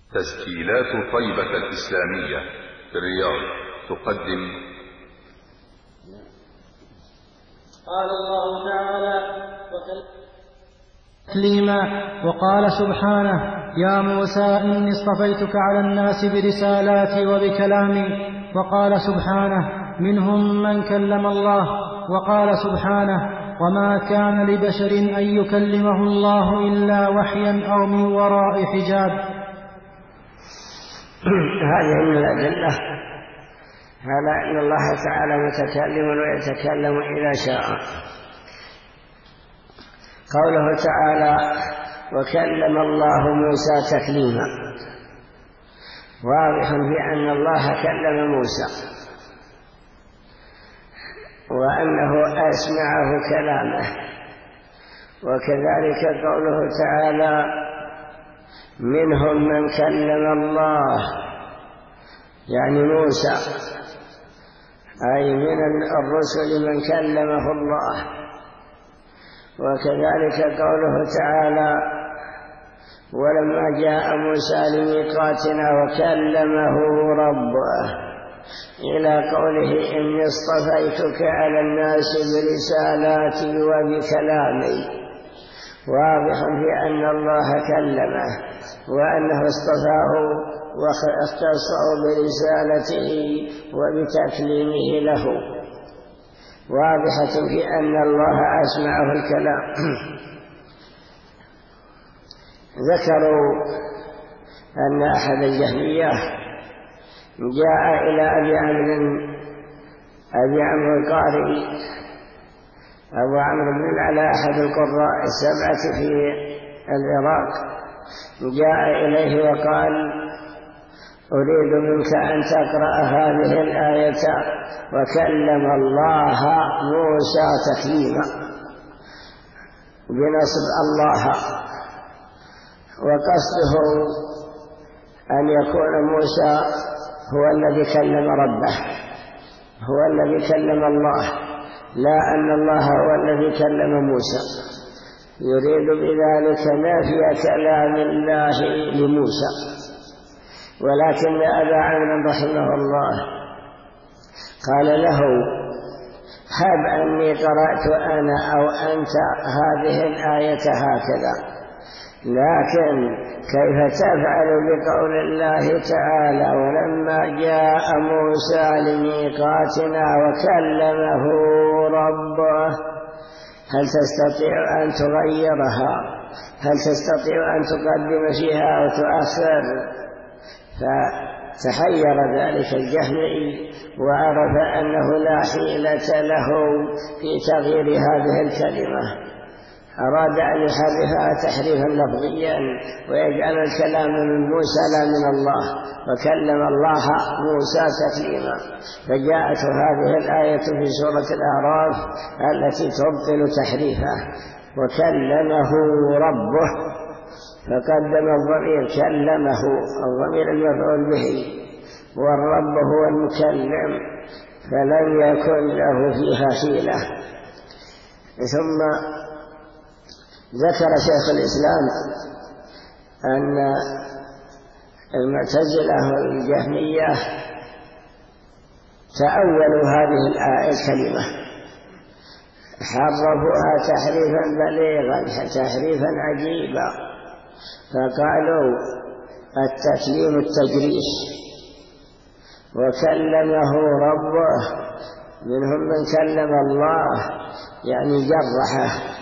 تسجيلات طيبة الإسلامية في الرياض تقدم. قال الله تعالى تكليما، وقال سبحانه: يا موسى إني اصطفيتك على الناس برسالاتي وبكلامي. وقال سبحانه: منهم من كلم الله. وقال سبحانه: وما كان لبشر أن يكلمه الله إلا وحيا أو من وراء حجاب. هذه من الأدلة على أن الله تعالى متكلم ويتكلم إذا شاء. قوله تعالى: وكلم الله موسى تكليما، واضح في أن الله كلم موسى وأنه أسمعه كلامه. وكذلك قوله تعالى: منهم من كلم الله، يعني موسى، أي من الرسل من كلمه الله. وكذلك قوله تعالى: ولما جاء موسى لميقاتنا وكلمه ربه، إلى قوله: إني اصطفيتك على الناس برسالاتي وبكلامي. واضح في أن الله كلمه وأنه اصطفاه واختصه برسالته وبتكليمه له. واضحة في أن الله أسمعه الكلام. ذكروا أن أحد الجهمية جاء إلى أبي عمرو القاري، أبو عمرو بن العلاء أحد القراء السبعة في العراق، جاء إليه وقال: أريد منك أن تقرأ هذه الآية: وكلم الله موسى تكليما، بنصب الله، وقصده أن يكون موسى هو الذي كلم ربه، هو الذي كلم الله، لا أن الله هو الذي كلم موسى. يريد بذلك نفي كلام الله لموسى. ولكن أبا عمرو رحمه الله قال له: هب أني قرأت أنا أو أنت هذه الآية هكذا، لكن كيف تفعل بقول الله تعالى: ولما جاء موسى لميقاتنا وكلمه ربه؟ هل تستطيع أن تغيرها؟ هل تستطيع أن تقدم فيها أو تؤخر؟ فتحير ذلك الجهمي وعرف أنه لا حيلة له في تغيير هذه الكلمة. أراد أن يحرفها تحريفا لفظيا ويجعل الكلام من موسى لا من الله، وكلم الله موسى تكليما. فجاءت هذه الآية في سورة الأعراف التي تبطل تحريفه: وكلمه ربه، فقدم الضمير كلمه، الضمير المفعول به، والرب هو المكلم، فلم يكن له فيها حيلة. ثم ذكر شيخ الإسلام أن المعتزلة والجهمية تأولوا هذه الكلمة، حرفوها تحريفا بليغا، تحريفا عجيبا، فقالوا: التكليم التجريش، وكلمه ربه، منهم من كلم الله، يعني جرحه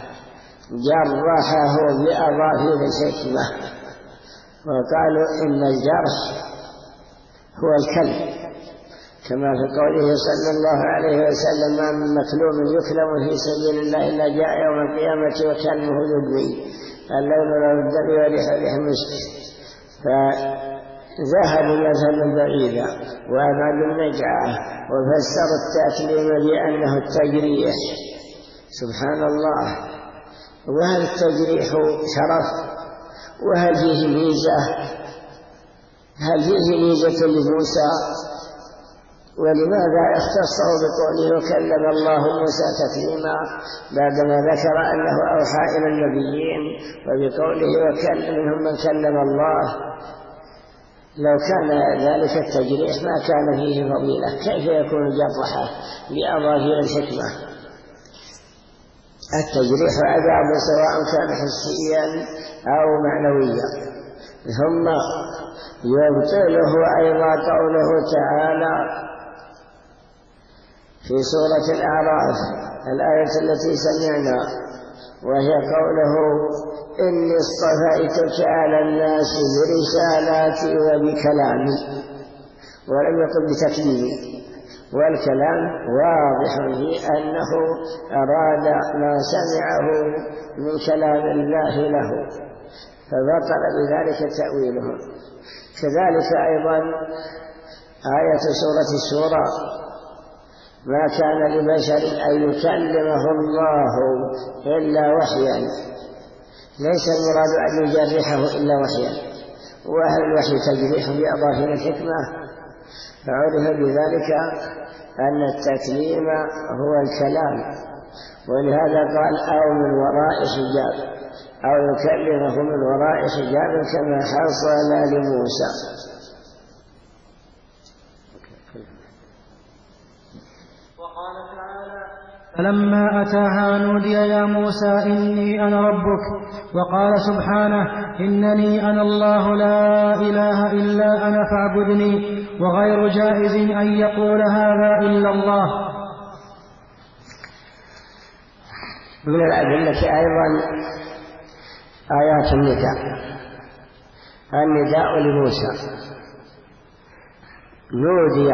بأظافير الحكمة. وقالوا إن الجرح هو الكلم، كما في قوله صلى الله عليه وسلم: ما من مكلوم يكلم في سبيل الله إلا جاء يوم القيامة وكلمه يبني اللون له الدم وريح المسك. فذهبوا مذهبا بعيدا وأبعدوا النجعة وفسروا التكليم بأنه التجريح. سبحان الله! وهل التجريح شرف؟ وهل فيه ميزة؟ هل فيه ميزة لموسى؟ ولماذا اختصه بقوله: وكلم الله موسى تكليما، بعدما ذكر أنه أوحى إلى النبيين، وبقوله: وكلم منهم من كلم الله؟ لو كان ذلك التجريح ما كان فيه فضيلة، كيف يكون جرحه بأظافير الحكمة؟ التجريح عذاب سواء كان حسيا أو معنويا. ثم يبطله أيضا قوله تعالى في سورة الأعراف الآية التي سمعنا، وهي قوله إني اصطفيتك على الناس برسالاتي وبكلامي، ولم يقل بتكليمي، والكلام واضح في أنه أراد ما سمعه من كلام الله له، فبطل بذلك تأويله. كذلك أيضا آية سورة الشورى ما كان لبشر أن يكلمه الله إلا وحيا، ليس المراد أن يجرحه إلا وحيا، وهل الوحي تجريح بأظاهر الحكمة؟ فعرف بذلك أن التكليم هو الكلام، ولهذا قال أو من وراء حجاب، أو يكلمه من وراء حجاب كما حصل لموسى. وقال تعالى فلما أتاها نودي يا موسى إني أنا ربك. وقال سبحانه إنني أنا الله لا إله إلا أنا فاعبدني، وغير جائز أن يقول هذا إلا الله. من الأدلة أيضا آيات النداء لموسى. نودي،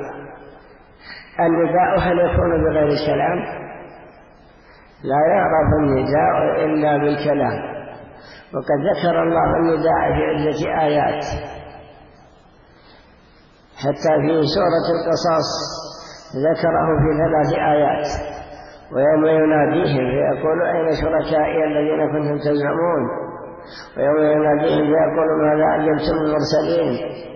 النداء هل يكون بغير الكلام؟ لا يعرف النداء إلا بالكلام، وقد ذكر الله النداء في عدة آيات، حتى في سورة القصص ذكره في 3 آيات. ويوم يناديهم فيقول أين شركائي الذين كنتم تزعمون، ويوم يناديهم فيقول ماذا أجبتم المرسلين.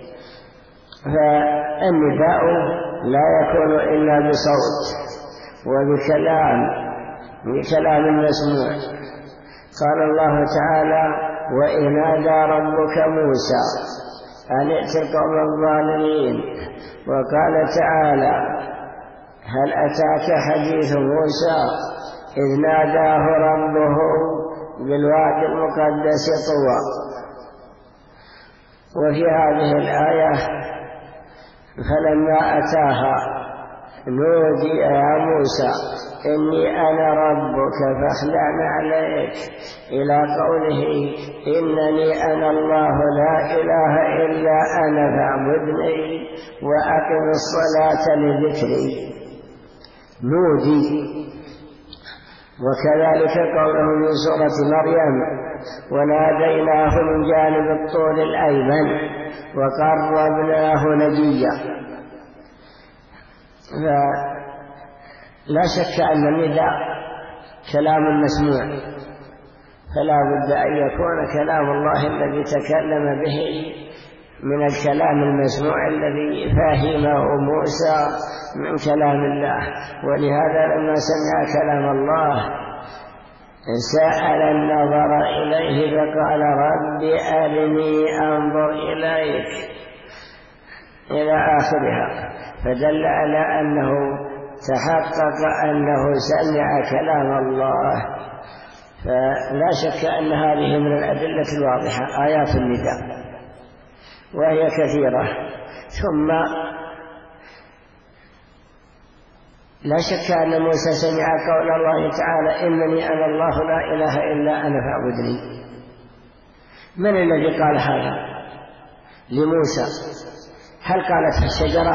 فالنداء لا يكون إلا بصوت وبكلام مسموع. قال الله تعالى وإذ نادى ربك موسى أن ائت القوم الظالمين. وقال تعالى هل أتاك حديث موسى إذ ناداه ربه بالوادي المقدس طوى. وفي هذه الآية فلما أتاها نودي يا موسى إني أنا ربك فاخلع عليك، إلى قوله إنني أنا الله لا إله إلا أنا فاعبدني وأقم الصلاة لذكري. نودي. وكذلك قوله من سورة مريم وناديناه من جانب الطور الأيمن وقربناه نجيا. لا شك أن النداء كلام مسموع، فلا بد أن يكون كلام الله الذي تكلم به من الكلام المسموع الذي فهمه موسى من كلام الله. ولهذا لما سمع كلام الله سأل النظر إليه فقال رب أرني أنظر إليك إلى آخرها، فدل على أنه تحقق أنه سمع كلام الله. فلا شك أن هذه من الأدلة الواضحة آيات النداء، وهي كثيرة. ثم لا شك أن موسى سمع قول الله تعالى إنني أنا الله لا إله إلا أنا فاعبدني. من الذي قال هذا لموسى؟ هل قالت الشجرة؟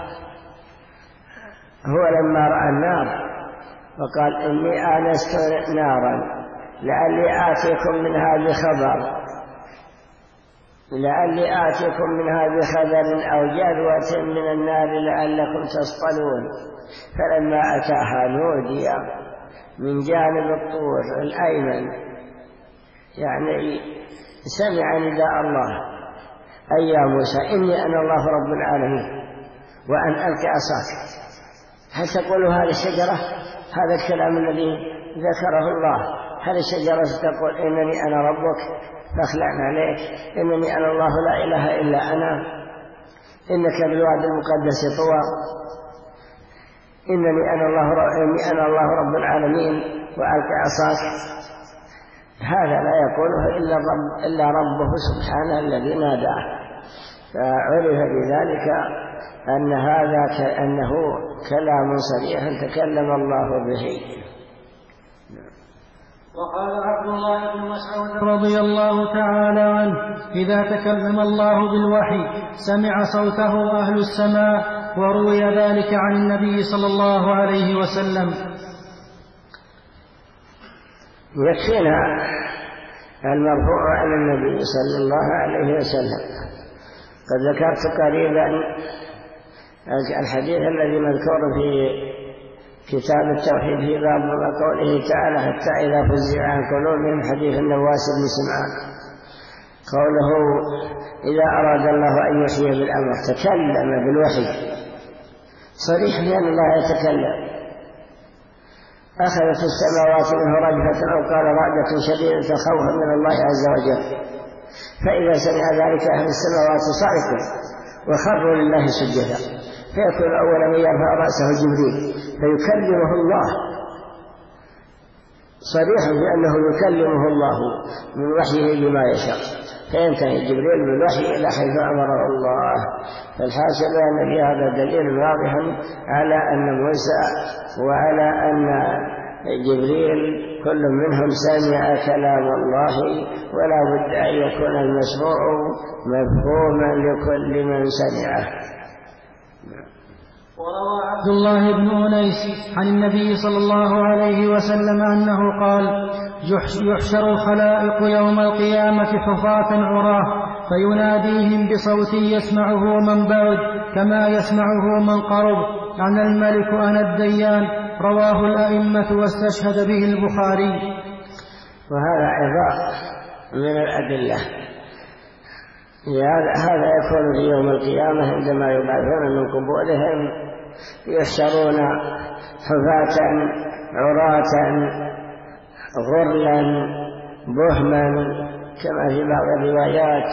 هو لما رأى النار وقال إني آنست نارا لعلي آتيكم منها بخبر أو جذوة من النار لعلكم تصطلون. فلما أتاها نودي من جانب الطور الأيمن، يعني سمع نداء الله أي يا موسى إني أنا الله رب العالمين وأن ألقي عصاك. هل تقول هذه الشجرة هذا الكلام الذي ذكره الله؟ هل الشجرة تقول إنني أنا ربك؟ فاخلعنا عليك، إنني أنا الله لا إله إلا أنا، إنك بالوادي المقدس طوى، إني أنا الله رب العالمين، وألق عصاك. هذا لا يقوله إلا ربه سبحانه الذي ناداه، فعرف بذلك أنه كلام صريح تكلم الله به. وقال عبد الله بن مسعود رضي الله تعالى عنه: إذا تكلم الله بالوحي سمع صوته أهل السماء، وروي ذلك عن النبي صلى الله عليه وسلم. يكفينا المرفوع عن النبي صلى الله عليه وسلم. قد ذكرت قريبا الحديث الذي مذكور في كتاب التوحيد في باب قوله تعالى: حتى إذا فزع عن قلوبهم، حديث النواس بن سمعان، قوله: إذا أراد الله أن يحيي بالأمر تكلم بالوحي، صريح بأن الله يتكلم. أخذت السماوات منه رجفة، أو قال رعدة شديدة خوفا من الله عز وجل، فإذا سمع ذلك أهل السماوات صعقوا وخروا لله سجدا، فيكون أول من يرفع رأسه جبريل فيكلمه الله، صريح بأنه يكلمه الله من وحيه بما يشاء، فينتهي جبريل بالوحي إلى حيث أمره الله. فالحاصل أن في هذا دليل واضح على أن موسى وعلى أن جبريل كل منهم سمع كلام الله، ولا بد أن يكون المسموع مفهوما لكل من سمعه. وروى عبد الله بن أنيس عن النبي صلى الله عليه وسلم أنه قال: يحشر الخلائق يوم القيامة حفاة عراه، فيناديهم بصوت يسمعه من بعد كما يسمعه من قرب: أنا الملك أنا الديان. رواه الأئمة واستشهد به البخاري. وهذا عظام من الأدلة. هذا يكون في يوم القيامة عندما يبعثون من قبورهم، يحشرون حفاة عراة غرلا بهما، كما في بعض الروايات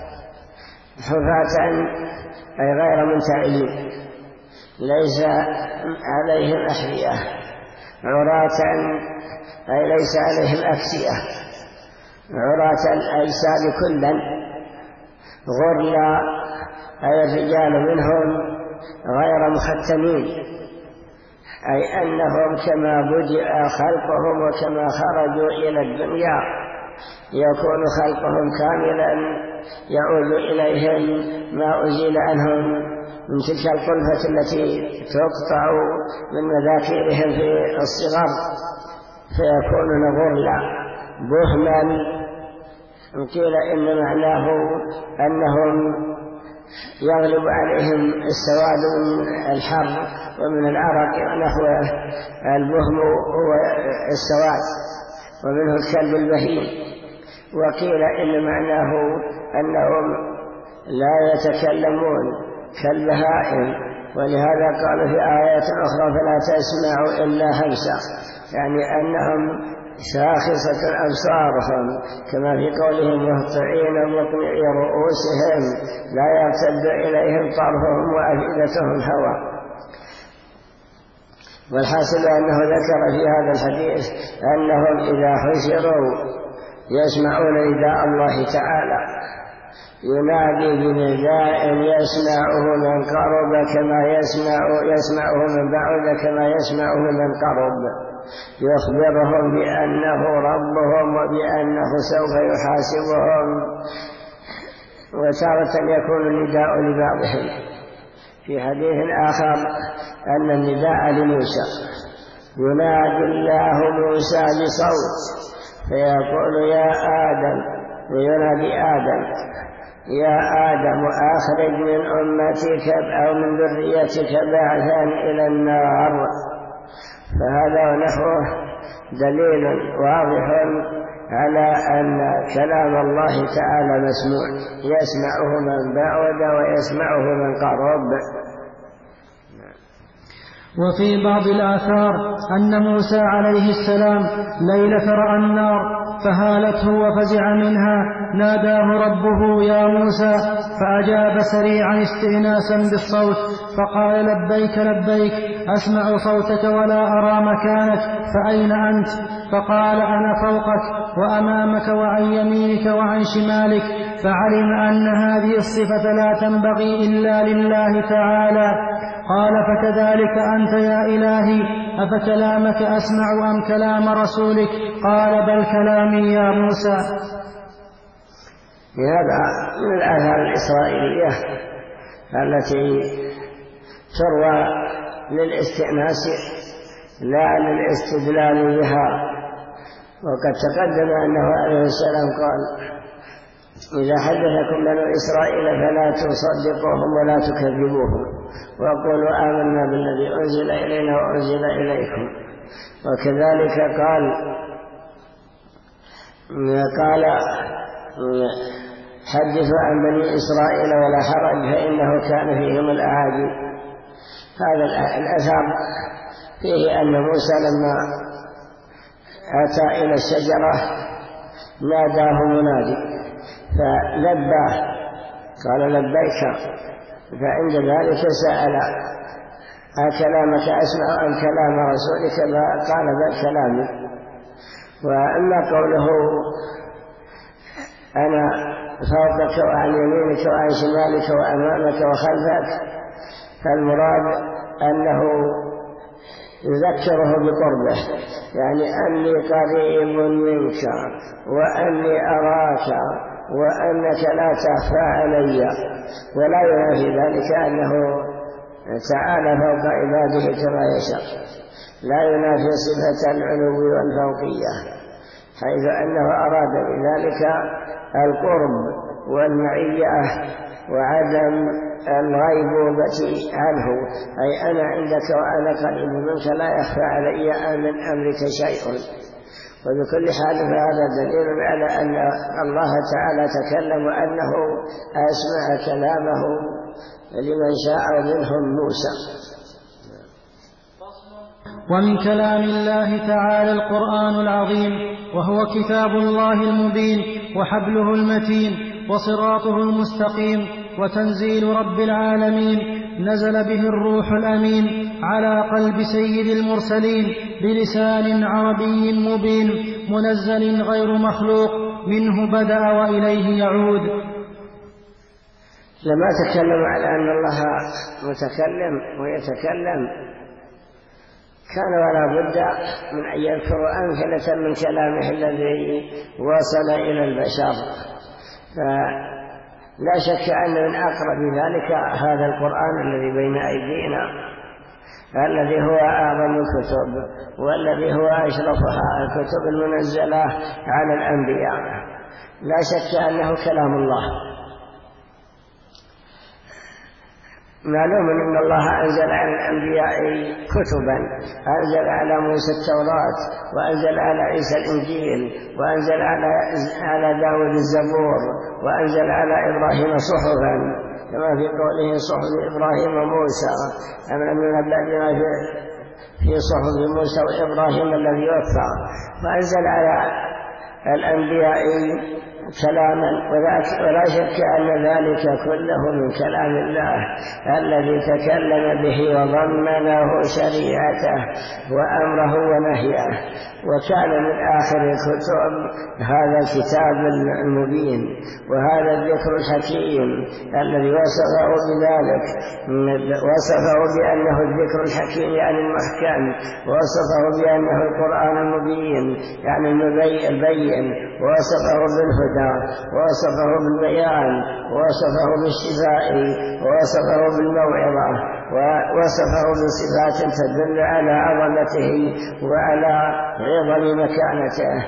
حفاة أي غير منتعلين، ليس عليهم أحذية، عراة أي ليس عليهم أكسية، عراة الأجساد كلا، غرلا أي الرجال منهم غير مختنين، أي أنهم كما بدأ خلقهم وكما خرجوا إلى الدنيا يكون خلقهم كاملا، يعود إليهم ما أزيل عنهم من تلك القلفة التي تقطع من مذاكيرهم في الصغر، فيكونون غرلا بهما. قيل إن معناه أنهم يغلب عليهم السواد من الحر ومن العرق ونحوه، البهم هو السواد ومنه الكلب البهيم. وقيل إن معناه أنهم لا يتكلمون كالبهائم، ولهذا قال في آية أخرى: فلا تسمعوا إلا همسا، يعني أنهم شاخصة أبصارهم، كما في قولهم: مهطعين مقنعي رؤوسهم لا يرتد إليهم طرفهم وأفئدتهم هوى. والحاصل أنه ذكر في هذا الحديث أنهم إذا حشروا يسمعون نداء الله تعالى، ينادي بنداء يسمعه من قرب كما يسمعه من بعد كما يسمعه من قرب، يخبرهم بأنه ربهم وبأنه سوف يحاسبهم. وتارة يكون النداء لبعضهم. في حديث آخر أن النداء لموسى، ينادي الله موسى بصوت فيقول: يا آدم، وينادي آدم: يا آدم أخرج من أمتك أو من ذريتك بعثا إلى النار. فهذا ونحوه دليل واضح على أن كلام الله تعالى مسموع، يسمعه من بعد ويسمعه من قرب. وفي بعض الآثار أن موسى عليه السلام ليلة رأى النار فهالته وفزع منها ناداه ربه يا موسى فأجاب سريعا استئناسا بالصوت فقال لبيك لبيك أسمع صوتك ولا أرى مكانك فأين أنت؟ فقال أنا فوقك وأمامك وعن يمينك وعن شمالك فعلم أن هذه الصفة لا تنبغي إلا لله تعالى. قال فكذلك أنت يا إلهي أفكلامك أسمع أم كلام رسولك؟ قال بل كلامي يا موسى. هذا من الآثار الإسرائيلية التي تروى للاستئناس لا للاستدلال بها. وقد تقدم أنه عليه السلام قال إذا حدثكم بنو إسرائيل فلا تصدقوهم ولا تكذبوهم وقولوا آمنا بالذي أنزل إلينا وأنزل إليكم. وكذلك قال حدثوا عن بني إسرائيل ولا حرج فإنه كان فيهم الأعاجيب. هذا الأثر فيه أن موسى لما أتى إلى الشجرة ناداه منادي فلبى قال لبيك. فعند ذلك سأل أكلامك أسمع أم كلام رسولك؟ قال بل كلامي. وأما قوله أنا فوقك وعن يمينك وعن شمالك وأمامك وخلفك فالمراد أنه يذكره بقربه، يعني أني قريب منك وأني أراك وأنك لا تخفى علي. ولا ينافي ذلك أنه تعالى فوق عباده كما يشاء، لا ينافي صفة العلو والفوقية، حيث أنه أراد بذلك القرب والمعية وعدم الغيبوبة عنه، أي أنا عندك وأنا قريب منك لا يخفى علي من أمرك شيء. وبكل حال فهذا دليل على أن الله تعالى تكلم وأنه أسمع كلامه لمن شاء منهم موسى. ومن كلام الله تعالى القرآن العظيم، وهو كتاب الله المبين وحبله المتين وصراطه المستقيم وتنزيل رب العالمين، نزل به الروح الأمين على قلب سيد المرسلين بلسان عربي مبين منزل غير مخلوق، منه بدأ وإليه يعود. لما تكلم على أن الله متكلم ويتكلم كان ولا بد من أن يذكر أمثلة من كلامه الذي وصل إلى البشر. فلا شك أن من أقرب ذلك هذا القرآن الذي بين أيدينا، الذي هو أعظم الكتب والذي هو أشرفها، الكتب المنزلة على الأنبياء. لا شك أنه كلام الله. معلوم أن الله أنزل على الأنبياء كتبا، أنزل على موسى التوراة، وأنزل على عيسى الإنجيل، وأنزل على داود الزبور، وأنزل على إبراهيم صحفا كما في قوله صحف إبراهيم وموسى، أما من الذين في صحف موسى وإبراهيم الذي وفى. وأنزل على الأنبياء كلاما، ولا شك أن ذلك كله من كلام الله الذي تكلم به وضمنه شريعته وأمره ونهيه. وكان من آخر الكتب هذا الكتاب المبين وهذا الذكر الحكيم الذي وصفه بذلك، وصفه بأنه الذكر الحكيم يعني المحكم، ووصفه بأنه القرآن المبين يعني البين، ووصفه بالهدى، ووصفه بالبيان، ووصفه بالشفاء، ووصفه بالموعظة، ووصفه بصفات تدل على عظمته وعلى عظم مكانته.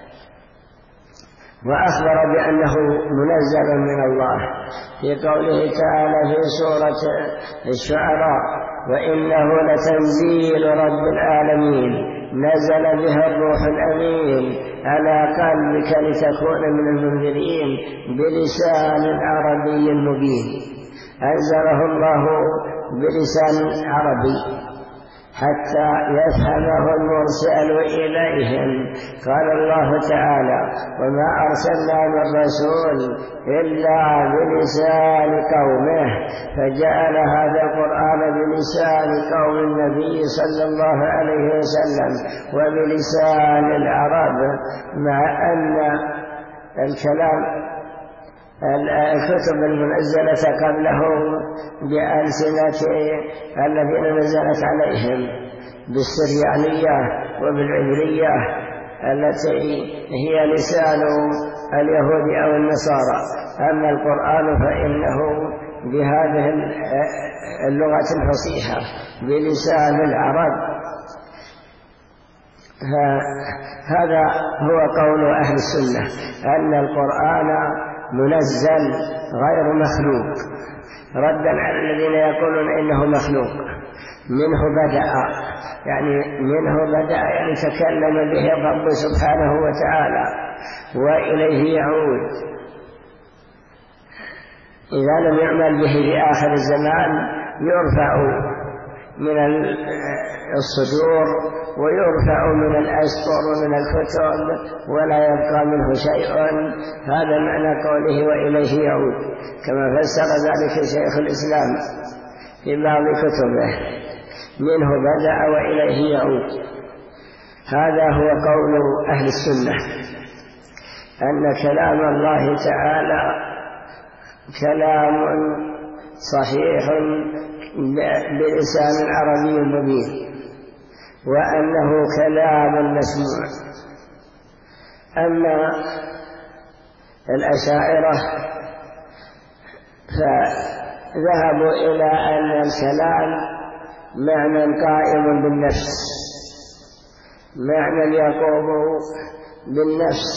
وأخبر بأنه منزل من الله في قوله تعالى في سورة الشعراء: وإنه لتنزيل رب العالمين نزل بها الروح الأمين على قلبك لتكون من المنذرين بلسان عربي مبين. أنزله الله بلسان عربي. حتى يفهمه المرسل إليهم. قال الله تعالى: وما أرسلنا من رسول إلا بلسان قومه، فجعل هذا القرآن بلسان قوم النبي صلى الله عليه وسلم وبلسان العرب، مع أن الكلام الكتب المنزلة قبله بألسنة الذين نزلت عليهم بالسريانية وبالعبرية التي هي لسان اليهود أو النصارى. أما القرآن فإنه بهذه اللغة الفصيحة بلسان العرب. هذا هو قول أهل السنة، أن القرآن منزل غير مخلوق، ردا على الذين يقولون إنه مخلوق. منه بدأ، يعني تكلم به الرب سبحانه وتعالى وإليه يعود. إذا لم يعمل به في آخر الزمان يرفع من الصدور ويرفع من الأسطر ومن الكتب ولا يبقى منه شيء. هذا معنى قوله وإليه يعود، كما فسر ذلك شيخ الإسلام في بعض كتبه: منه بدأ وإليه يعود. هذا هو قول أهل السنة، أن كلام الله تعالى كلام صحيح بلسان عربي مبين، وأنه كلام مسموع. أما الأشاعرة فذهبوا إلى أن الكلام معنى قائم بالنفس، معنى يقوم بالنفس.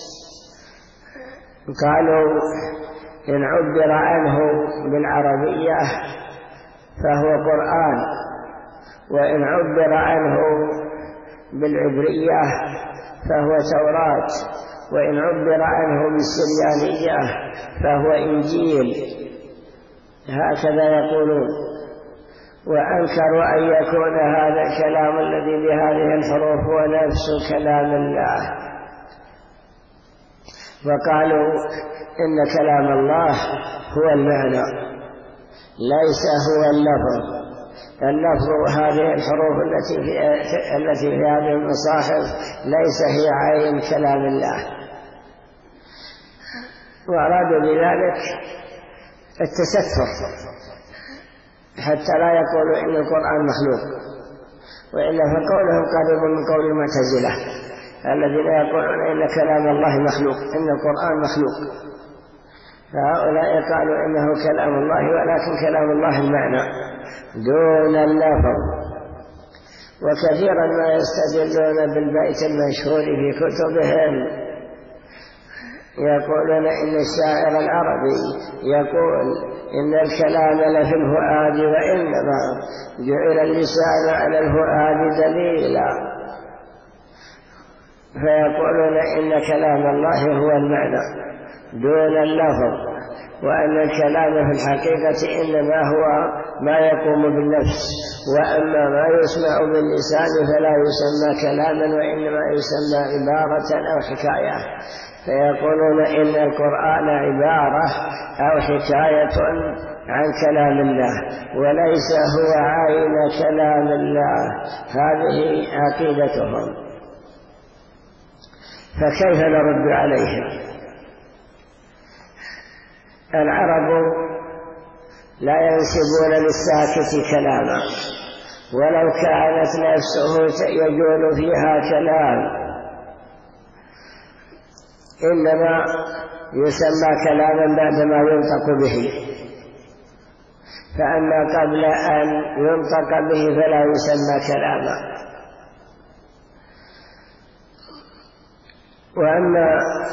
قالوا إن عبر عنه بالعربية فهو قرآن، وإن عبر عنه بالعبرية فهو توراة، وإن عبر عنه بالسريانية فهو إنجيل. هكذا يقولون. وأنكروا أن يكون هذا الكلام الذي بهذه الحروف هو نفس كلام الله، وقالوا إن كلام الله هو المعنى ليس هو اللفظ. اللفظ هذه الحروف التي في هذه المصاحف ليس هي عين كلام الله. وأرادوا بذلك التستر حتى لا يقولوا إن القرآن مخلوق، وإلا فقولهم قريب من قول المعتزلة الذين يقولون إن كلام الله مخلوق، إن القرآن مخلوق. فهؤلاء قالوا إنه كلام الله، ولكن كلام الله المعنى دون اللفظ. وكثيرا ما يستدلون بالبيت المشهور في كتبهم، يقولون إن الشاعر العربي يقول إن الكلام لفي الفؤاد، وإنما جعل اللسان على الفؤاد دليلا. فيقولون إن كلام الله هو المعنى دون اللفظ، وأن الكلام في الحقيقة إنما هو ما يقوم بالنفس، وأما ما يسمع باللسان فلا يسمى كلاما، وإنما يسمى عبارة أو حكاية. فيقولون إن القرآن عبارة أو حكاية عن كلام الله، وليس هو عين كلام الله. هذه عقيدتهم. فكيف نرد عليهم؟ العرب لا ينسبون للساكت كلاما، ولو كانت نفسه يجول فيها كلام، إنما يسمى كلاما بعدما ينطق به، فأما قبل أن ينطق به فلا يسمى كلاما. وأما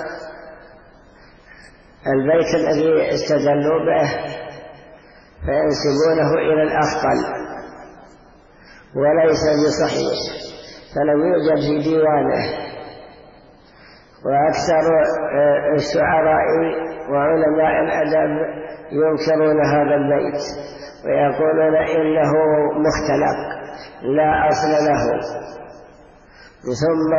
البيت الذي استدلوا به فينسبونه إلى الأخطل، وليس بصحيح، فلم يوجد في ديوانه. وأكثر الشعراء وعلماء الأدب ينكرون هذا البيت ويقولون إنه مختلق لا أصل له. ثم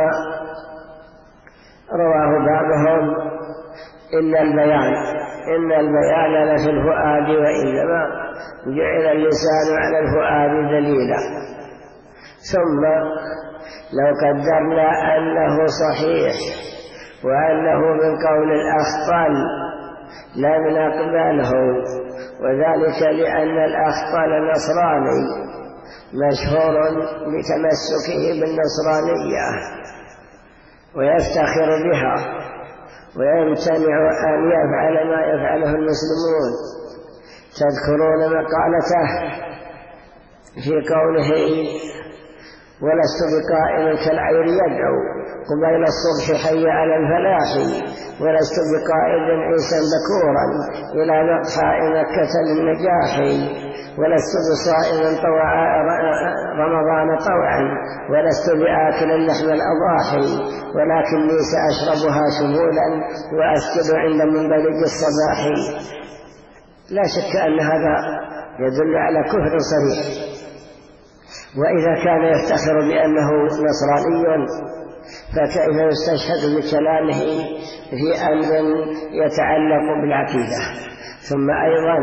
رواه بعضهم إن البيان لفي الفؤاد وإنما جعل اللسان على الفؤاد دليلا. ثم لو قدرنا أنه صحيح وأنه من قول الأخطل لم نقبله، وذلك لأن الأخطل نصراني مشهور بتمسكه بالنصرانية ويفتخر بها ويمتنع أن يفعل ما يفعله المسلمون. تذكرون مقالته في قوله ولست بقائم كالعير يدعو قبيل الصبح حي على الفلاح، ولست بقائد عيسى ذكورا إلى مقحى مكة للنجاح، ولست بصائم رمضان طوعا، ولست بآكل لحم الأضاحي، ولكني سأشربها شمولا وأسجد عند منبلج الصباح. لا شك أن هذا يدل على كفر صريح. وإذا كان يفتخر بأنه نصراني فكيف يستشهد بكلامه في أمر يتعلق بالعقيدة؟ ثم أيضا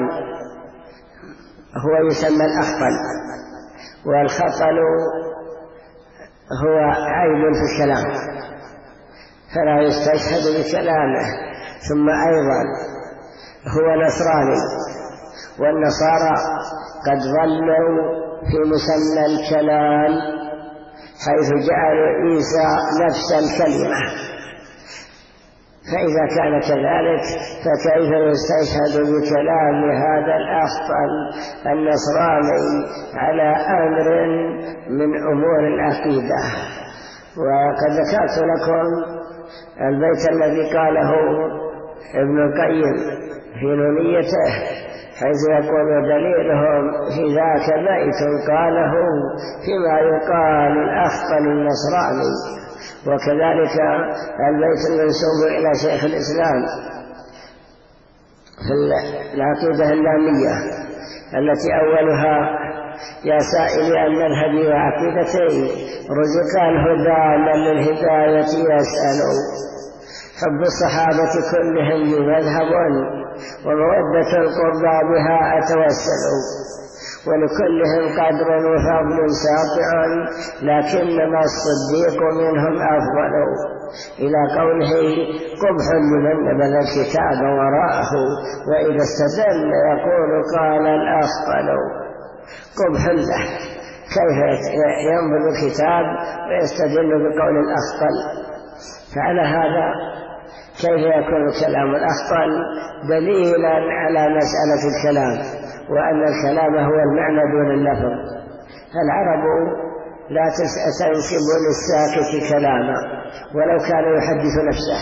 هو يسمى الأخطل، والخطل هو عيب في الكلام فلا يستشهد بكلامه. ثم أيضا هو نصراني، والنصارى قد ظلوا في مسمى الكلام حيث جعلوا عيسى نفس الكلمة، فإذا كان كذلك فكيف يستشهد بكلام هذا الأخطل النصراني على أمر من أمور العقيدة؟ وقد ذكرت لكم البيت الذي قاله ابن القيم في نونيته حيث يقول دليلهم في ذاك بيت قاله فيما يقال الأخطل النصراني. وكذلك البيت المنسوب إلى شيخ الإسلام في العقيدة اللامية التي أولها يا سائل عن مذهبي وعقيدتي رزق الهدى من للهداية يسأل، حب الصحابة كلهم مذهب ومودة القربى بها أتوسل، ولكلهم قدر وفضل ساطع لكنما الصديق منهم أفضل، إلى قوله قبح لمن نبذ الكتاب وراءه وإذا استدل يقول قال الأخطل. قبح له، كيف ينبذ الكتاب ويستدل بقول الأخطل؟ فعلى هذا كيف يكون كلام الأخطل دليلا على مسألة الكلام، وأن الكلام هو المعنى دون اللفظ؟ العرب لا تنسب للساكت كلاما ولو كان يحدث نفسه.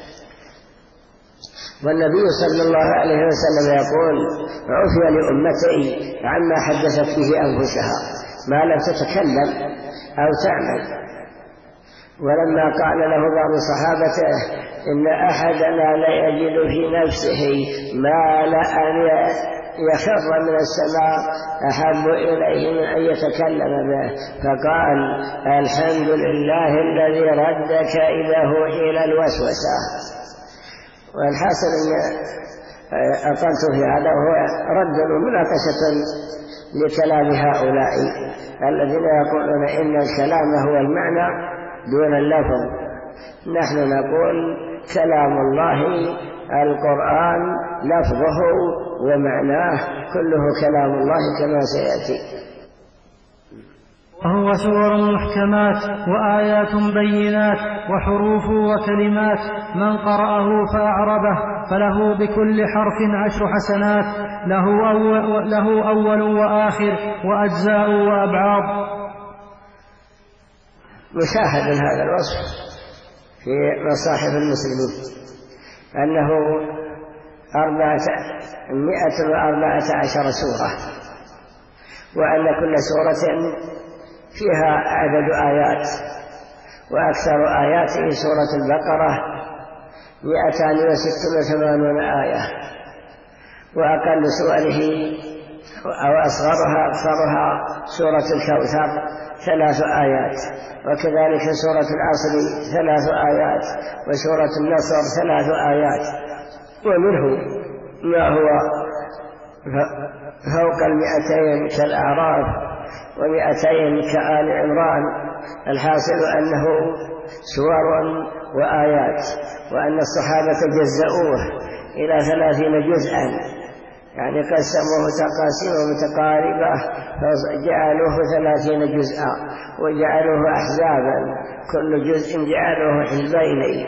والنبي صلى الله عليه وسلم يقول عفي لأمتي عما حدثت به أنفسها ما لم تتكلم أو تعمل. ولما قال له بعض صحابته إن أحدنا لا يجد في نفسه ما لأن يخر من السماء أحب إليه من أن يتكلم به، فقال الحمد لله الذي رد كيده إلى الوسوسة. والحاصل أن أطلت في هذا وهو رد ومناقشة لكلام هؤلاء الذين يقولون إن الكلام هو المعنى دون اللفظ. نحن نقول كلام الله القرآن لفظه ومعناه كله كلام الله كما سيأتي. وهو سور محكمات وآيات بينات وحروف وكلمات، من قرأه فأعربه فله بكل حرف 10 حسنات، له أول وآخر وأجزاء وأبعاض. مشاهد هذا الوصف في مصاحف المسلمين أنه 114 سورة، وأن كل سورة فيها عدد آيات، وأكثر آياته سورة البقرة 286 آية، وأقل سوره أو أكثرها سورة الكوثر 3 آيات، وكذلك سورة العصر 3 آيات، وسورة النصر 3 آيات، ومنه ما هو فوق 200 كالأعراف، و200 كآل عمران. الحاصل أنه سور وآيات، وأن الصحابة جزأوه إلى 30 جزءا، يعني قسموه تقاسيم متقاربة فجعلوه 30 جزءا، وجعلوه أحزابا كل جزء جعلوه حزبين.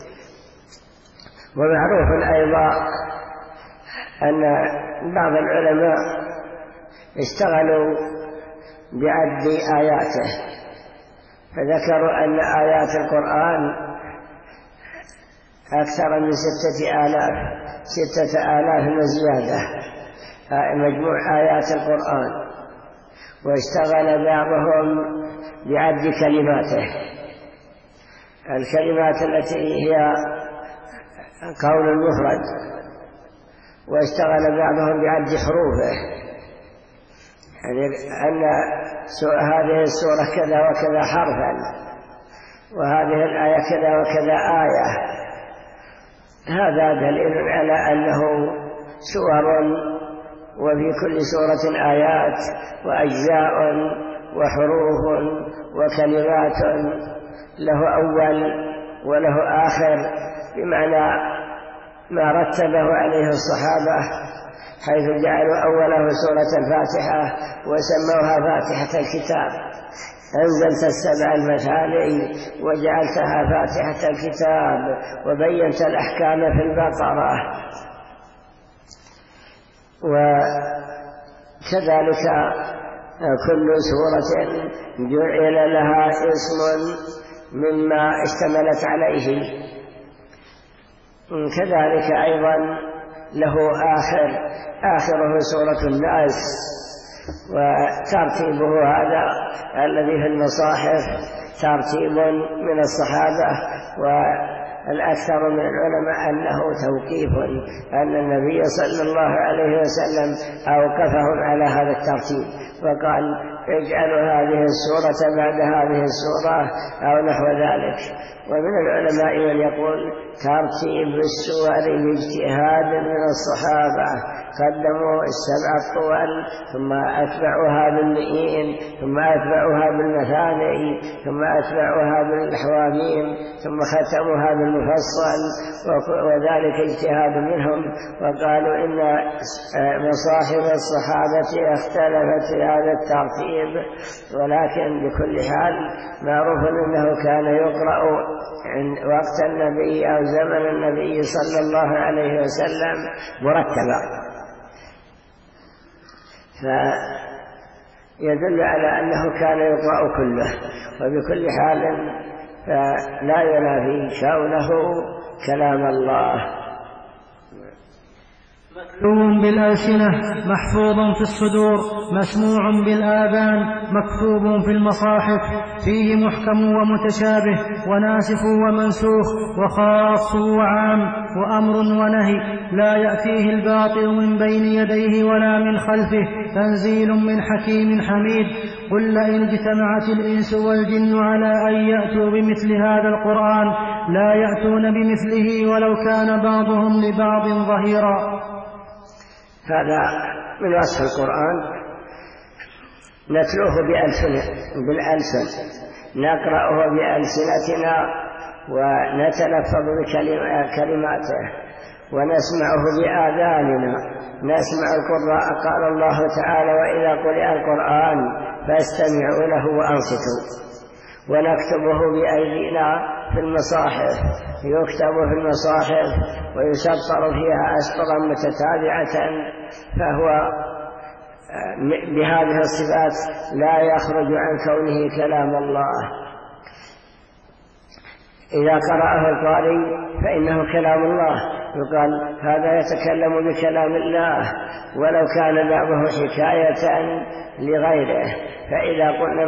ومعروف أيضا أن بعض العلماء اشتغلوا بعد آياته، فذكروا أن آيات القرآن أكثر من 6,000 وزيادة مجموع آيات القرآن، واشتغل بعضهم بعد كلماته، الكلمات التي هي قول المفرد، واشتغل بعضهم بعد حروفه، يعني أن هذه السورة كذا وكذا حرفا، وهذه الآية كذا وكذا آية. هذا دليل على أنه سور، وفي كل سورة آيات وأجزاء وحروف وكلمات، له أول وله آخر، بمعنى ما رتبه عليه الصحابة، حيث جعلوا أوله سورة الفاتحة وسموها فاتحة الكتاب. أنزلت 7 المثاني وجعلتها فاتحة الكتاب، وبينت الأحكام في البقرة. وكذلك كل سورة جعل لها اسم مما اشتملت عليه. كذلك أيضا له آخره سورة الناس، وترتيبه هذا الذي في المصاحف ترتيب من الصحابة، والأكثر من العلماء أنه توقيف، أن النبي صلى الله عليه وسلم أوقفهم على هذا الترتيب، وقال اجعلوا هذه السورة بعد هذه السورة أو نحو ذلك. ومن العلماء من يقول ترتيب السور باجتهاد من الصحابة، قدموا 7 الطول، ثم أتبعوها بالمئين، ثم أتبعوها بالمثاني، ثم أتبعوها بالحواميم، ثم ختموها بالمفصل، وذلك اجتهاد منهم. وقالوا إن مصاحف الصحابة اختلفت في هذا الترتيب، ولكن بكل حال معروف أنه كان يقرأ وقت النبي أو زمن النبي صلى الله عليه وسلم مرتبا، فيدل على أنه كان يقرأ كله. وبكل حال فلا ينافي كونه كلام الله، مكتوب بالألسنة، محفوظ في الصدور، مسموع بالآذان، مكتوب في المصاحف، فيه محكم ومتشابه، وناسخ ومنسوخ، وخاص وعام، وأمر ونهي، لا يأتيه الباطل من بين يديه ولا من خلفه، تنزيل من حكيم حميد. قل لئن اجتمعت الإنس والجن على أن يأتوا بمثل هذا القرآن لا يأتون بمثله ولو كان بعضهم لبعض ظهيرا. هذا من وصف القرآن، نتلوه بالألسن، نقرأه بألسنتنا ونتلفظ بكلماته، ونسمعه بآذاننا، نسمع القراء. قال الله تعالى وإذا قرئ القرآن فاستمعوا له وأنصتوا. ونكتبه بأيدينا في المصاحف، يكتب في المصاحف ويسطر فيها أسطرا متتابعة، فهو بهذه الصفات لا يخرج عن كونه كلام الله. إذا قرأه القارئ فإنه كلام الله، يقال هذا يتكلم بكلام الله، ولو كان بعضه حكاية لغيره. فإذا قلنا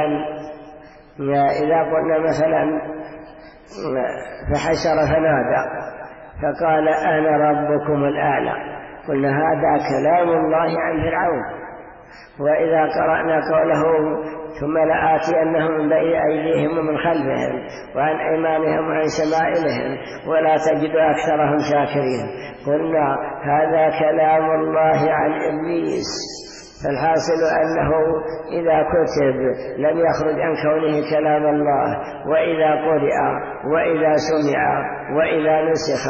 مثلا فحشر فنادى فقال أنا ربكم الأعلى، قلنا هذا كلام الله عن فرعون. وإذا قرأنا قوله ثم لآتينهم من بين أيديهم ومن خلفهم وعن أيمانهم وعن شمائلهم ولا تجد أكثرهم شاكرين، قلنا هذا كلام الله عن إبليس. فالحاصل أنه إذا كتب لم يخرج عن كونه كلام الله، وإذا قرئ وإذا سمع وإذا نسخ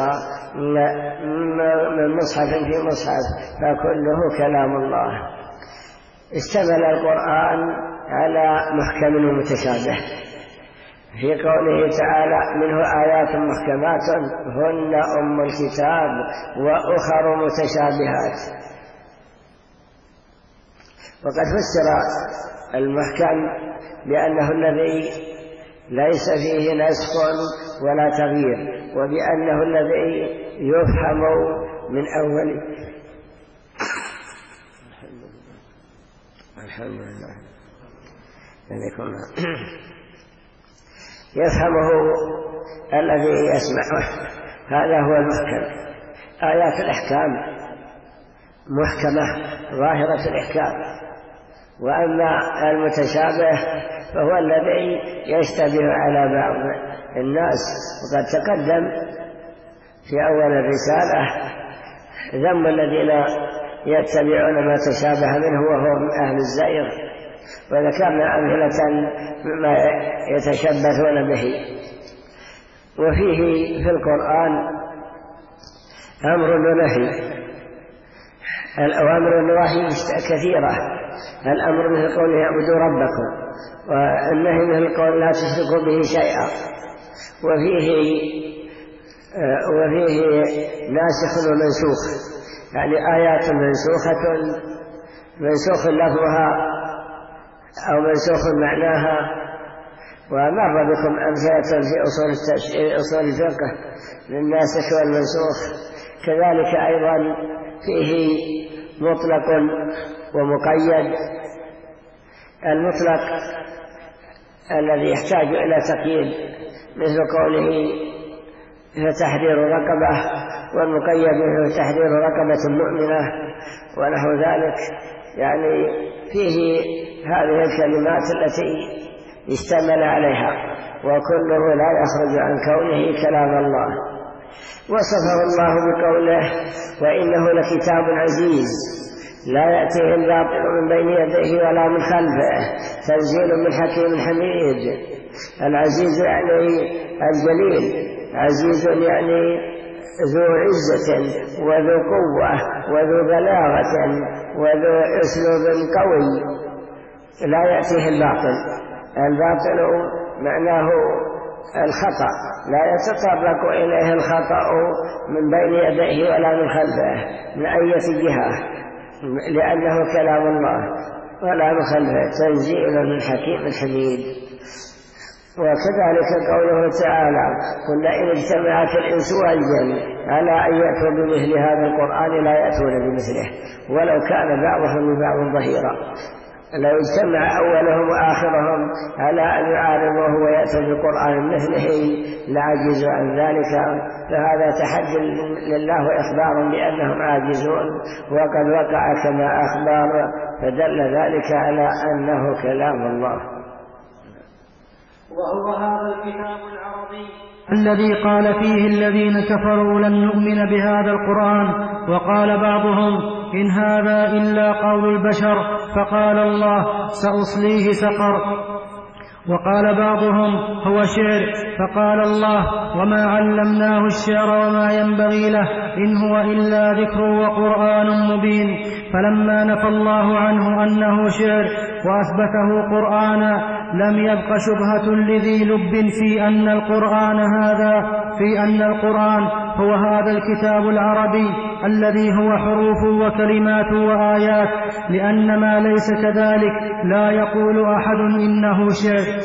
من مصحف في مصحف فكله كلام الله. اشتمل القرآن على محكم ومتشابه في قوله تعالى منه آيات محكمات هن أم الكتاب وأخر متشابهات. وقد فسر المحكم بأنه الذي ليس فيه نسخ ولا تغيير، وبأنه الذي يفهم من أول. الحمد لله يفهمه الذي يسمعه، هذا هو المحكم. آيات الأحكام محكمة ظاهرة الإحكام، وأما المتشابه فهو الذي يشتبه على بعض الناس. وقد تقدم في أول الرسالة ذم الذين يتبعون ما تشابه منه وهو من أهل الزيغ، وذكرنا أمثلة مما يتشبثون به. وفيه في القرآن أمر ونهي. الأوامر والنواهي كثيرة. الأمر مثل قوله اعبدوا ربكم، والنهي مثل قول لا تشركوا به شيئا. وفيه ناسخ ومنسوخ، يعني آيات منسوخ لفظها أو منسوخ معناها. ومر بكم أمثلة في أصول الفقه للناسخ والمنسوخ. كذلك أيضا فيه مطلق ومقيد. المطلق الذي يحتاج إلى تقييد مثل قوله تحرير رقبة، والمقيد مثل تحرير رقبة مؤمنة ونحو ذلك. يعني فيه هذه الكلمات التي اشتمل عليها، وكله لا يخرج عن كونه كلام الله. وصفه الله بقوله وإنه لكتاب عزيز لا يأتيه الباطل من بين يديه ولا من خلفه تنزيل من حكيم حميد. العزيز يعني الجليل، عزيز يعني ذو عزة وذو قوة وذو بلاغة وذو أسلوب قوي لا يأتيه الباطل. الباطل معناه الخطأ، لا يتطرق إليه الخطأ من بين يديه ولا من خلفه من أي جهة، لأنه كلام الله ولا من خلفه تنزيل من حكيم حميد. وكذلك قوله تعالى قل إن اجتمعت الإنس والجن على أن يأتوا بمثل هذا القرآن لا يأتون بمثله ولو كان بعضهم لبعض ظهيرا. لو اجتمع أولهم وآخرهم على أن يعارضوه ويأتوا بقرآن مثله لعجزوا عن ذلك. فهذا تحدي لله وإخبار بأنهم عاجزون، وقد وقع كما أخبر، فدل ذلك على أنه كلام الله. وهو هذا الكتاب العربي الذي قال فيه الذين كفروا لن نؤمن بهذا القرآن، وقال بعضهم إن هذا إلا قول البشر، فقال الله سأصليه سقر. وقال بعضهم هو شعر، فقال الله وما علمناه الشعر وما ينبغي له إن هو إلا ذكر وقرآن مبين. فلما نفى الله عنه أنه شعر وأثبته قرآنا لم يبق شبهة لذي لب في أن القرآن هو هذا الكتاب العربي الذي هو حروف وكلمات وآيات، لأن ما ليس كذلك لا يقول أحد إنه شعر.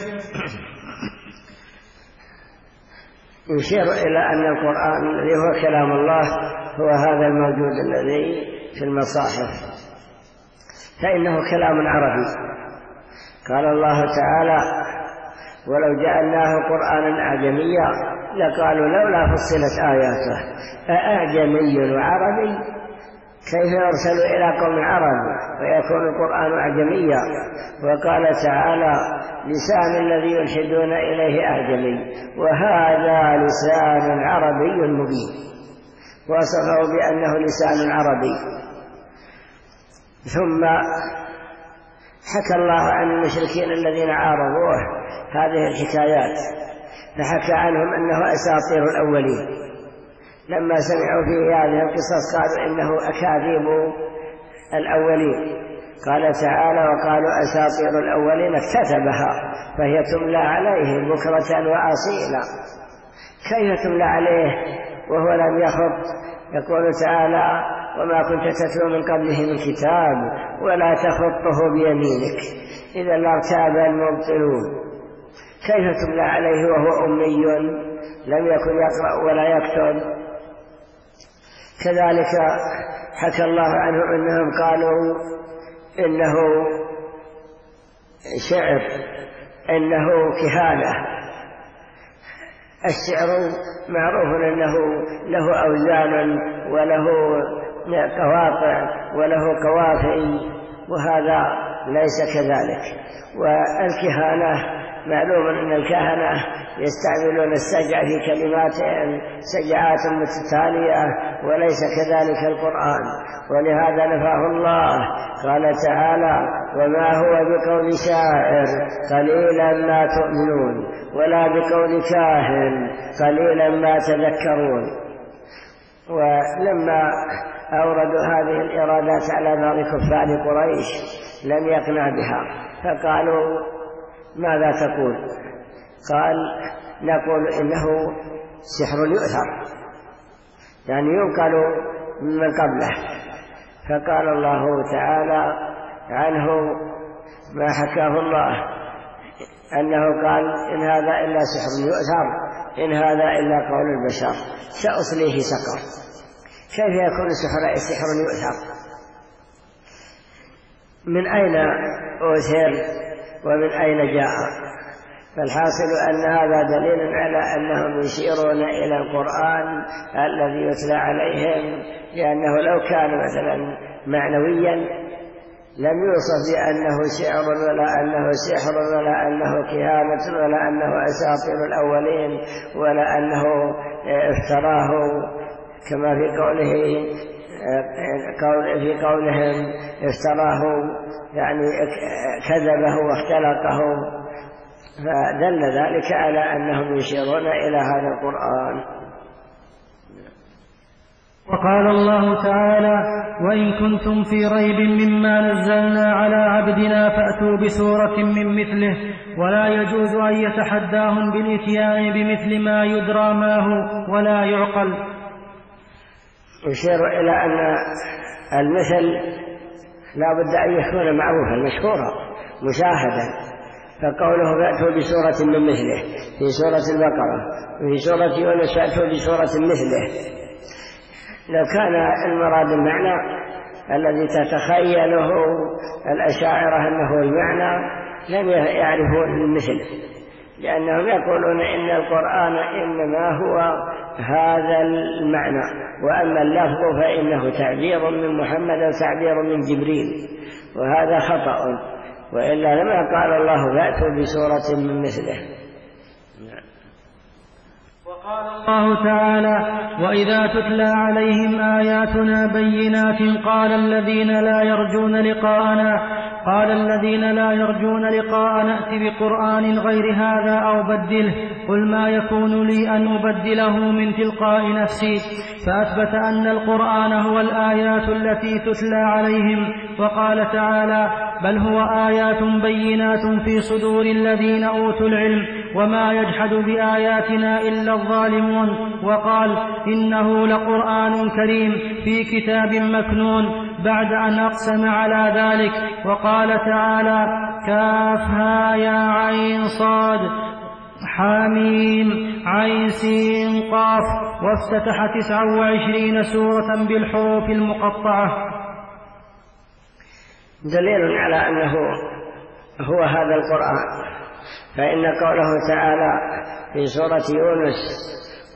يشير إلى أن القرآن الذي هو كلام الله هو هذا الموجود الذي في المصاحف، فإنه كلام عربي. قال الله تعالى ولو جعلناه قرآنا أعجميا لقالوا لولا فصلت آياته، أأعجمي وعربي كيف يرسل إلى قوم عرب ويكون القرآن أعجميا؟ وقال تعالى لسان الذي يلحدون إليه أعجمي وهذا لسان عربي مبين، وصفه بأنه لسان عربي. ثم حكى الله عن المشركين الذين عارضوه هذه الحكايات، فحكى عنهم أنه أساطير الأولين. لما سمعوا في هذه القصص قالوا إنه أكاذيب الأولين. قال تعالى وقالوا أساطير الأولين اكتتبها فهي تملى عليه بكرة وأصيلا. كيف تملى عليه وهو لم يخط؟ يقول تعالى وما كنت تتلو من قبله من كتاب ولا تخطه بيمينك إذا لارتاب المبطلون. كيف تملى عليه وهو أمي لم يكن يقرأ ولا يكتب؟ كذلك حكى الله عنه أنهم قالوا إنه شعر، إنه كهانة. الشعر معروف أنه له أوزان وله قواطع وله قوافي، وهذا ليس كذلك. والكهانة معلوم أن الكهنة يستعملون السجع في كلماتهم سجعات متتالية، وليس كذلك القرآن، ولهذا نفاه الله. قال تعالى وما هو بقول شاعر قليلا ما تؤمنون ولا بقول كاهن قليلا ما تذكرون. ولما أوردوا هذه الإرادات على بعض كفار قريش لم يقنع بها، فقالوا ماذا تقول؟ قال نقول إنه سحر يؤثر، يعني ينقل من قبله. فقال الله تعالى عنه ما حكاه الله أنه قال إن هذا إلا سحر يؤثر إن هذا إلا قول البشر سأصليه سقر. كيف يكون سحر يؤثر؟ من أين أوثر ومن أين جاء؟ فالحاصل أن هذا دليل على أنهم يشيرون إلى القرآن الذي يتلى عليهم، لأنه لو كان مثلا معنويا لم يوصف بأنه شعر ولا أنه سحر ولا أنه كهانة ولا أنه أساطير الأولين ولا أنه افتراه كما في قولهم افتراه يعني كذبه واختلقه. فدل ذلك على أنهم يشيرون إلى هذا القرآن. وقال الله تعالى وإن كنتم في ريب مما نزلنا على عبدنا فأتوا بسورة من مثله ولا يجوز أن يتحداهم بالإتيان بمثل ما يدرى ما هو ولا يعقل. يشير إلى أن المثل لا بد أن يكون معروفا مشهورا مشاهدا، فقوله فأتوا بسورة من مثله في سورة البقرة وفي سورة يونس فأتوا بسورة مثله. لو كان المراد المعنى الذي تتخيله الأشاعرة أنه المعنى لم يعرفوا المثل، لأنهم يقولون إن القرآن إنما هو هذا المعنى، وأما اللفظ فإنه تعبير من محمد وتعبير من جبريل، وهذا خطأ، وإلا لما قال الله فأتوا بسورة من مثله. وقال الله تعالى وإذا تتلى عليهم آياتنا بينات قال الذين لا يرجون لقاءنا ائت بقرآن غير هذا أو بدله قل ما يكون لي أن أبدله من تلقاء نفسي. فأثبت أن القرآن هو الآيات التي تتلى عليهم. وقال تعالى بل هو آيات بينات في صدور الذين أوتوا العلم وما يجحد بآياتنا إلا الظالمون. وقال إنه لقرآن كريم في كتاب مكنون بعد أن أقسم على ذلك. وقال تعالى كافها يا عين صاد حاميم عين سين قاف. وافتتح 29 سورة بالحروف المقطعة. دليل على أنه هو هذا القرآن، فإن قوله تعالى في سورة يونس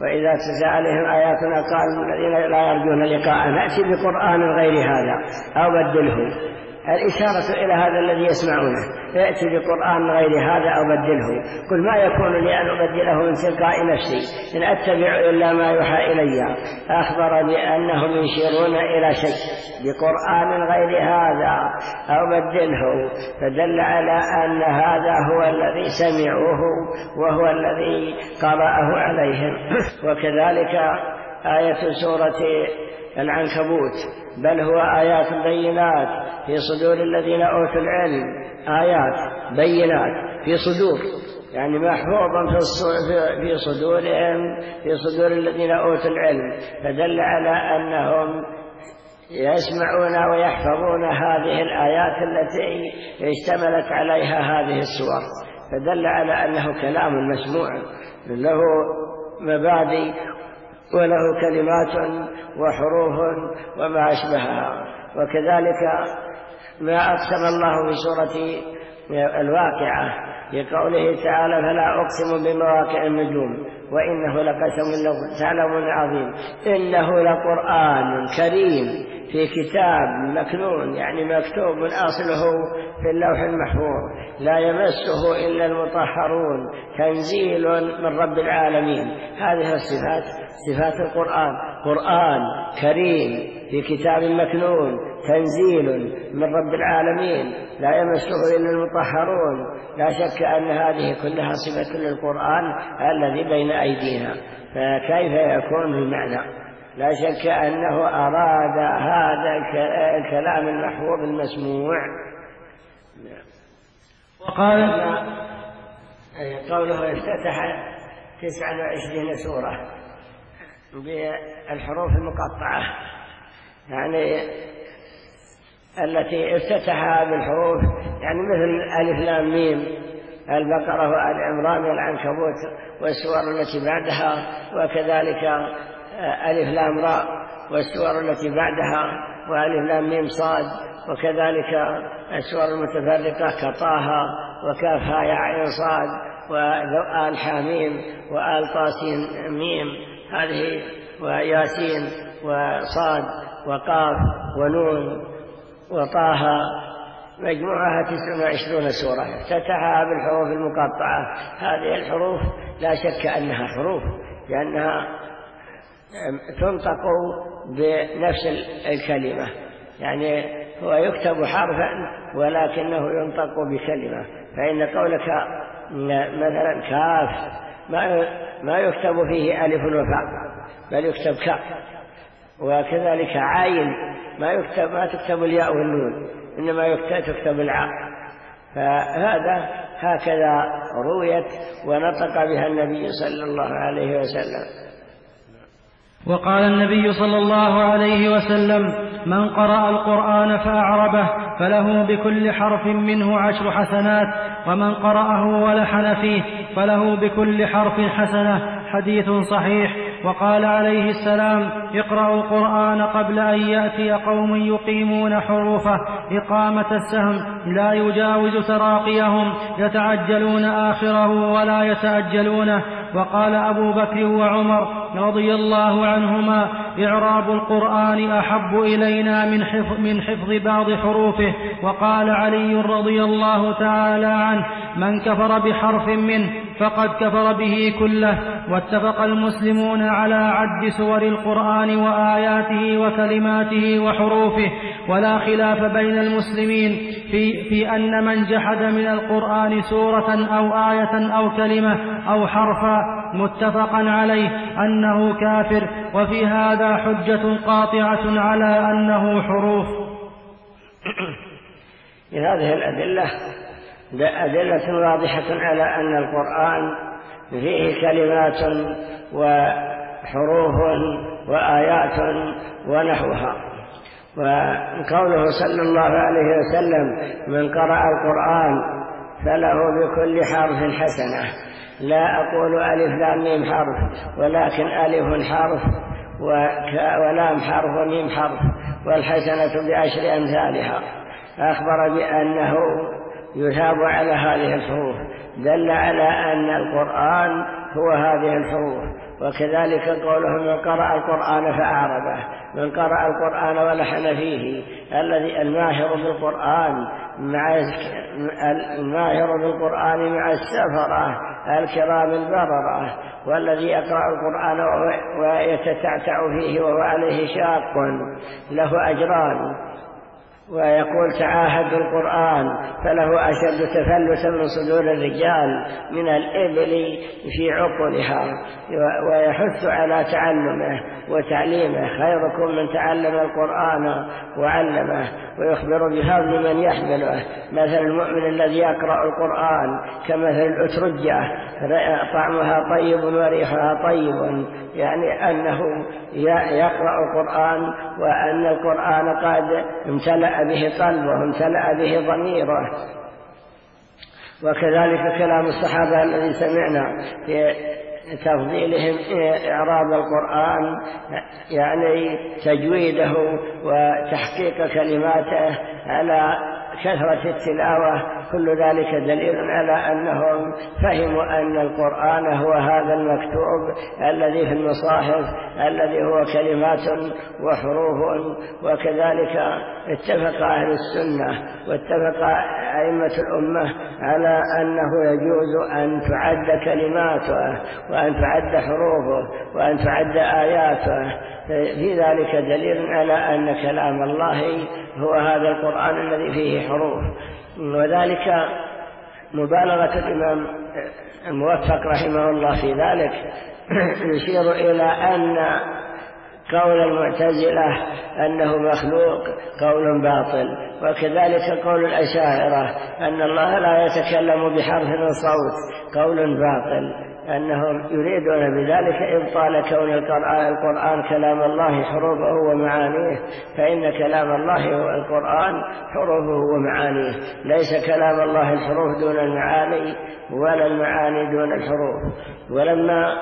وإذا تتلى عليهم آياتنا قال الذين لا يرجون لقاء نأتي بقرآن غير هذا أو بدله. الإشارة إلى هذا الذي يسمعونه، يأتي بقرآن غير هذا أو بدله. قل ما يكون لي أن أبدله من تلقاء نفسي إن أتبع إلا ما يوحى إلي. أخبر بأنهم يشيرون إلى شيء بقرآن غير هذا أو بدله، فدل على أن هذا هو الذي سمعوه وهو الذي قرأه عليهم. وكذلك آية سورة العنكبوت بل هو آيات بينات في صدور الذين أوتوا العلم، آيات بينات في صدور يعني محفوظا في صدورهم في صدور الذين أوتوا العلم، فدل على أنهم يسمعون ويحفظون هذه الآيات التي اشتملت عليها هذه السور، فدل على أنه كلام مسموع له مبادئ وله كلمات وحروف وما أشبهها. وكذلك ما أقسم الله في سورة الواقعة في قوله تعالى فلا أقسم بمواقع النجوم وإنه لقسم لو تعلمون عظيم إنه لقرآن كريم في كتاب مكنون يعني مكتوب أصله في اللوح المحفوظ لا يمسه إلا المطهرون تنزيل من رب العالمين. هذه الصفات صفات القرآن، قرآن كريم في كتاب مكنون تنزيل من رب العالمين لا يمسه إلا المطهرون. لا شك أن هذه كلها صفة للقرآن الذي بين أيدينا، فكيف يكون المعنى؟ لا شك أنه أراد هذا الكلام المحفوظ المسموع. وقال قوله افتتح 29 سورة بالحروف المقطعة يعني التي افتتحها بالحروف يعني مثل ألف لام ميم البقرة وآل عمران والعنكبوت والسور التي بعدها، وكذلك ألف لام راء والسور التي بعدها وألف لام ميم صاد، وكذلك السور المتفرقة كطه وكافها يا عين صاد وآل حاميم وآل طاسين ميم هذه وياسين وصاد وقاف ونون وطه مجموعها 29 سورة افتتحها بالحروف المقطعة. هذه الحروف لا شك أنها حروف لأنها تنطق بنفس الكلمة يعني هو يكتب حرفا ولكنه ينطق بكلمة. فإن قولك مثلا كاف ما يكتب فيه ألف وفاء بل يكتب كاف، وكذلك عين ما تكتب الياء والنون إنما تكتب العاء. فهذا هكذا رويت ونطق بها النبي صلى الله عليه وسلم. وقال النبي صلى الله عليه وسلم من قرأ القرآن فأعربه فله بكل حرف منه 10 حسنات ومن قرأه ولحن فيه فله بكل حرف حسنة. حديث صحيح. وقال عليه السلام اقرأوا القرآن قبل أن يأتي قوم يقيمون حروفه إقامة السهم لا يجاوز تراقيهم يتعجلون آخره ولا يتأجلونه. وقال أبو بكر وعمر رضي الله عنهما إعراب القرآن أحب إلينا من حفظ بعض حروفه. وقال علي رضي الله تعالى عنه من كفر بحرف منه فقد كفر به كله. واتفق المسلمون على عد سور القرآن وآياته وكلماته وحروفه ولا خلاف بين المسلمين في أن من جحد من القرآن سورة أو آية أو كلمة أو حرفا متفقا عليه أنه كافر. وفي هذا حجة قاطعة على أنه حروف. هذه الأدلة أدلة واضحة على أن القرآن فيه كلمات وحروف وآيات ونحوها. وقوله صلى الله عليه وسلم من قرأ القرآن فله بكل حرف حسنة. لا أقول ألف لام ميم حرف ولكن ألف حرف ولام حرف وميم حرف والحسنة ب10 أمثالها. أخبر بأنه يثاب على هذه الحروف، دل على أن القرآن هو هذه الحروف. وكذلك قوله من قرأ القرآن فأعربه، من قرأ القرآن ولحن فيه، الذي الماهر بالقرآن مع السفرة الكرام البررة، والذي يقرأ القرآن ويتتعتع فيه وهو عليه شاق له أجران. ويقول تعاهد القرآن فله أشد تفلتا من صدور الرجال من الإبل في عقلها، ويحث على تعلمه وتعليمه، خيركم من تعلم القرآن وعلمه، ويخبر بفضل من يحمله. مثل المؤمن الذي يقرأ القرآن كمثل الأترجة طعمها طيب وريحها طيب، يعني أنه يقرأ القرآن وأن القرآن قد امتلأ به قلبه امتلأ به ضميره. وكذلك كلام الصحابة الذي سمعنا في تفضيلهم إعراب القرآن، يعني تجويده وتحقيق كلماته على كثرة التلاوة، كل ذلك دليل على أنهم فهموا أن القرآن هو هذا المكتوب الذي في المصاحف الذي هو كلمات وحروف. وكذلك اتفق أهل السنة واتفق أئمة الأمة على أنه يجوز أن تعد كلماته وأن تعد حروفه وأن تعد آياته. في ذلك دليل على أن كلام الله هو هذا القرآن الذي فيه حروف. وذلك مبالغة الإمام الموفق رحمه الله في ذلك يشير إلى أن قول المعتزلة أنه مخلوق قول باطل، وكذلك قول الأشاعرة أن الله لا يتكلم بحرف وصوت قول باطل، أنهم يريدون بذلك إبطال كون القرآن كلام الله حروفه ومعانيه، فإن كلام الله هو القرآن حروفه ومعانيه، ليس كلام الله الحروف دون المعاني ولا المعاني دون الحروف. ولما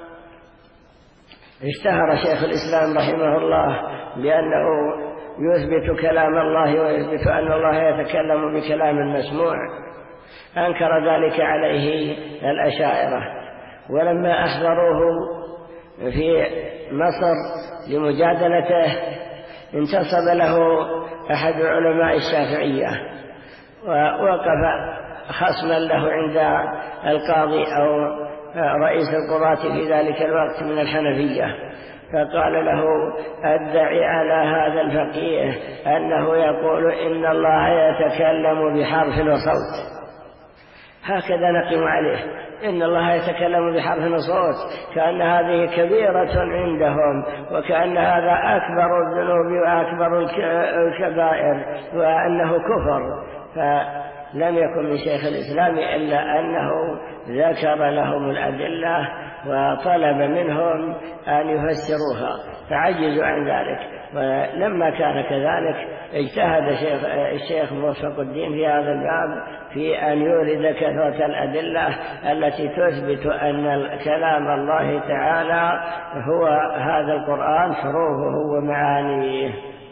اشتهر شيخ الإسلام رحمه الله بأنه يثبت كلام الله ويثبت أن الله يتكلم بكلام مسموع، أنكر ذلك عليه الأشاعرة. ولما أحضروه في مصر لمجادلته انتصب له أحد علماء الشافعية ووقف خصما له عند القاضي أو رئيس القضاة في ذلك الوقت من الحنفية، فقال له أدعي على هذا الفقيه أنه يقول إن الله يتكلم بحرف وصوت، هكذا نقيم عليه، إن الله يتكلم بحرف وصوت، كأن هذه كبيرة عندهم، وكأن هذا أكبر الذنوب وأكبر الكبائر وأنه كفر. فلم يكن من شيخ الإسلام إلا أنه ذكر لهم الأدلة وطلب منهم أن يفسروها، فعجزوا عن ذلك. ولما كان كذلك اجتهد الشيخ موفق الدين في هذا الباب في أن يورد كثرة الأدلة التي تثبت أن كلام الله تعالى هو هذا القرآن حروفه ومعانيه.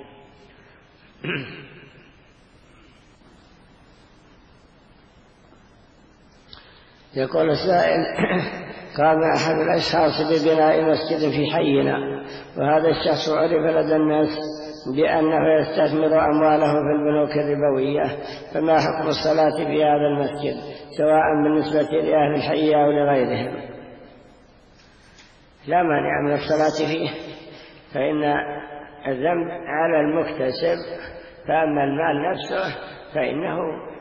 يقول السائل: قام أحد الأشخاص ببناء مسجد في حينا، وهذا الشخص عرف لدى الناس بأنه يستثمر أمواله في البنوك الربوية، فما حكم الصلاة في هذا المسجد سواء بالنسبة لأهل الحي أو لغيرهم؟ لا مانع من الصلاة فيه، فإن الذنب على المكتسب، فأما المال نفسه فإنه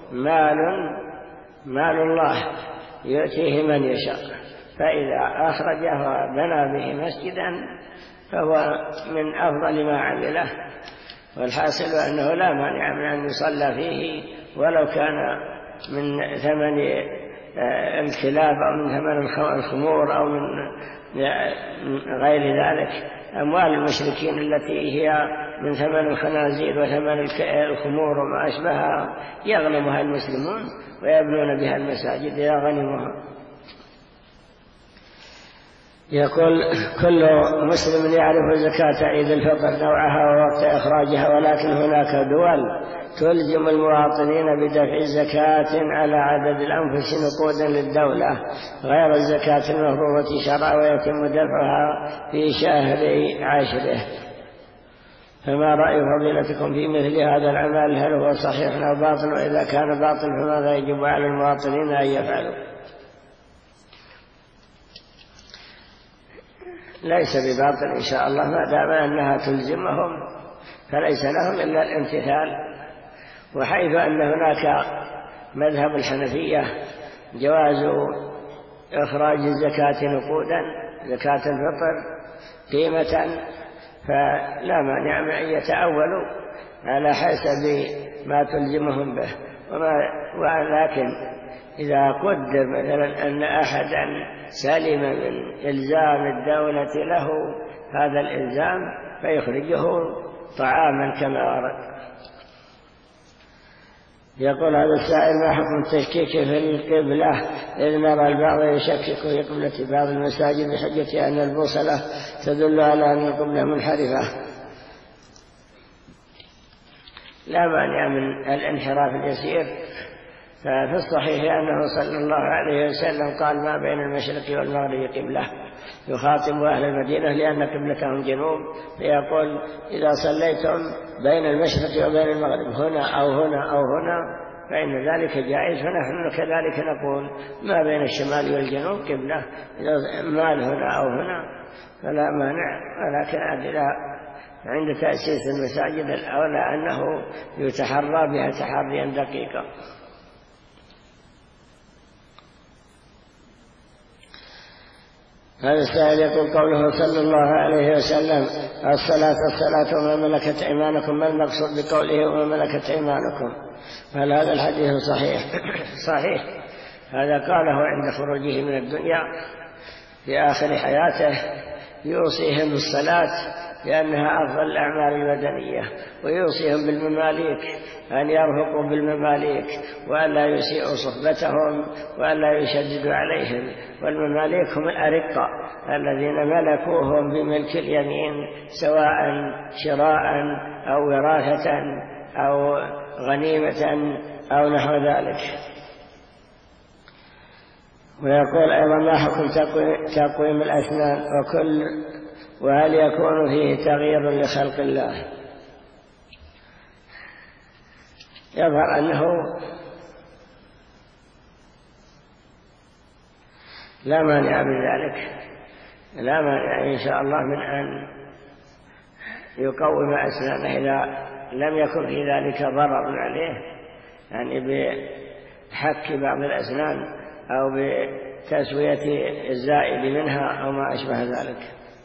مال الله يؤتيه من يشاء، فإذا أخرجه وبنى به مسجدا فهو من أفضل ما عمله. والحاصل أنه لا مانع من أن يصلى فيه ولو كان من ثمن الكلاب أو من ثمن الخمور أو من غير ذلك، أموال المشركين التي هي من ثمن الخنازير وثمن الخمور وما أشبهها يغنمها المسلمون ويبنون بها المساجد إذا غنموها. يقول كل مسلم يعرف زكاة عيد الفطر نوعها ووقت إخراجها، ولكن هناك دول تلزم المواطنين بدفع زكاة على عدد الأنفس نقودا للدولة غير الزكاة المفروضة شرعا، ويتم دفعها في شهر 10. فما رأي فضيلتكم في مثل هذا العمل؟ هل هو صحيح أو باطل؟ وإذا كان باطل فماذا يجب على المواطنين أن يفعلوا؟ ليس بباطل إن شاء الله، ما دام أنها تلزمهم فليس لهم إلا الامتثال. وحيث أن هناك مذهب الحنفية جواز إخراج الزكاة نقودا، زكاة الفطر قيمة، فلا مانع من أن يتأولوا على حسب ما تلزمهم به. ولكن إذا قدر مثلا أن أحدا سلم من إلزام الدولة له هذا الإلزام فيخرجه طعاما كما ورد. يقول هذا السائل: ما حكم التشكيك في القبلة؟ إذ نرى البعض يشكك في قبلة بعض المساجد بحجة أن البوصلة تدل على أن القبلة منحرفة. لا مانع من الانحراف اليسير، ففي الصحيح أنه صلى الله عليه وسلم قال: ما بين المشرق والمغرب قبلة، يخاطب أهل المدينة لأن قبلتهم جنوب، فيقول: إذا صليتم بين المشرق وبين المغرب هنا أو هنا أو هنا فإن ذلك جائز. فنحن كذلك نقول: ما بين الشمال والجنوب قبلة، إذا مال هنا أو هنا فلا مانع. ولكن عند تأسيس المساجد الأولى أنه يتحرى بها تحريا دقيقا. هذا السائل يقول: قوله صلى الله عليه وسلم: الصلاة وما ملكت أيمانكم، ما المقصود بقوله وما ملكت أيمانكم؟ هل هذا الحديث صحيح؟ صحيح، هذا قاله عند خروجه من الدنيا في آخر حياته، يوصيهم بالصلاة لأنها أفضل الأعمال البدنية، ويوصيهم بالمماليك أن يرفقوا بالمماليك وأن لا يسيئوا صحبتهم وأن لا يشددوا عليهم. والمماليك هم الأرقة الذين ملكوهم بملك اليمين، سواء شراء أو وراثة أو غنيمة أو نحو ذلك. ويقول أيضا: ما حكم تقويم الأسنان وهل يكون فيه تغيير لخلق الله؟ يظهر أنه لا مانع من ذلك، لا مانع إن شاء الله من أن يقوم أسنانه إذا لم يكن في ذلك ضرر عليه، يعني بحك بعض الأسنان أو بتسوية الزائد منها أو ما أشبه ذلك.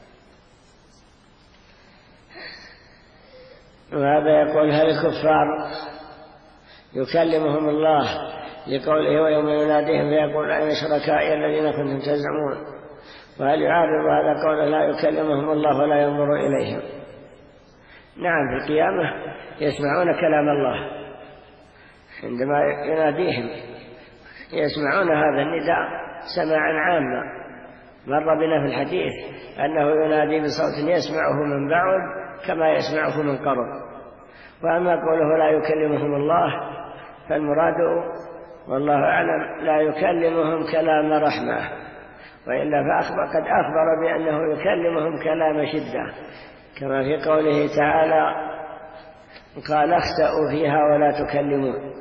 وهذا يقول: هل الكفار يكلمهم الله لقوله: ويوم يناديهم فيقول أين شركائي الذين كنتم تزعمون؟ وهل يعارض هذا قوله: لا يكلمهم الله ولا ينظر إليهم؟ نعم، في القيامة يسمعون كلام الله عندما يناديهم، يسمعون هذا النداء سماعا عاما. مر بنا في الحديث أنه ينادي بصوت يسمعه من بعد كما يسمعه من قرب. وأما قوله لا يكلمهم الله فالمراد والله أعلم لا يكلمهم كلام رحمة، وإلا قد أخبر بأنه يكلمهم كلام شدة، كما في قوله تعالى: قال اخسأوا فيها ولا تكلمون.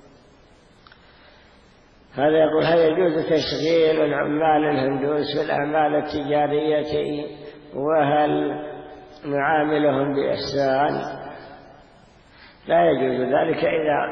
هذا يقول: هل يجوز تشغيل العمال الهندوس في الأعمال التجارية، وهل نعاملهم بإحسان؟ لا يجوز ذلك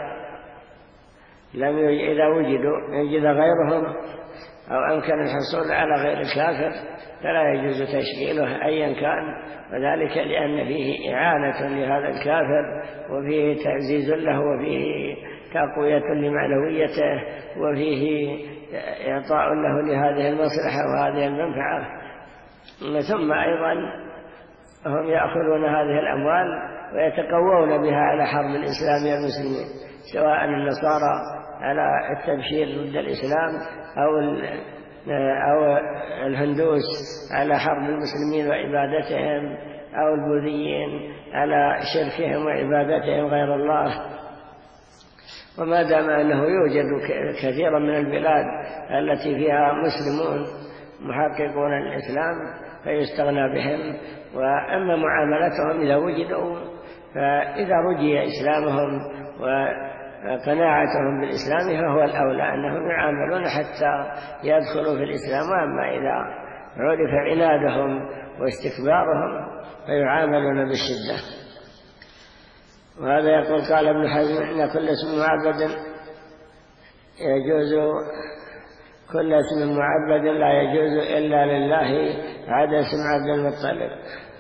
إذا وجد غيرهم أو أمكن الحصول على غير الكافر فلا يجوز تشغيله أيا كان، وذلك لأن فيه إعانة لهذا الكافر، وفيه تعزيز له، وفيه تقوية لمعنويته، وفيه إعطاء له لهذه المصلحة وهذه المنفعة. ثم أيضا هم يأخذون هذه الأموال ويتقوون بها على حرب الإسلام والمسلمين، سواء النصارى على التبشير ضد الإسلام أو أو الهندوس على حرب المسلمين وعبادتهم، أو البوذيين على شركهم وعبادتهم غير الله. وما دام أنه يوجد كثيرا من البلاد التي فيها مسلمون محققون الإسلام فيستغنى بهم. وأما معاملتهم إذا وجدوا، فإذا رجي إسلامهم وقناعتهم بالإسلام فهو الأولى أنهم يعاملون حتى يدخلوا في الإسلام. وأما إذا عرف عنادهم واستكبارهم فيعاملون بالشدة. وهذا يقول قال ابن حزم إن كل اسم معبد يجوز، كل اسم معبد لا يجوز إلا لله عدا اسم عبد المطلب.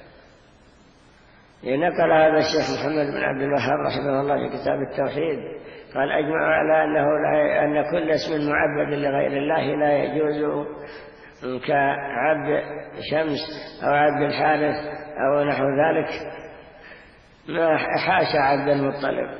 نقل هذا الشيخ محمد بن عبد الوهاب رحمه الله في كتاب التوحيد قال أجمع على أن كل اسم معبد لغير الله لا يجوز، كعبد شمس أو عبد الحارث أو نحو ذلك، ما حاشا عبد المطلب.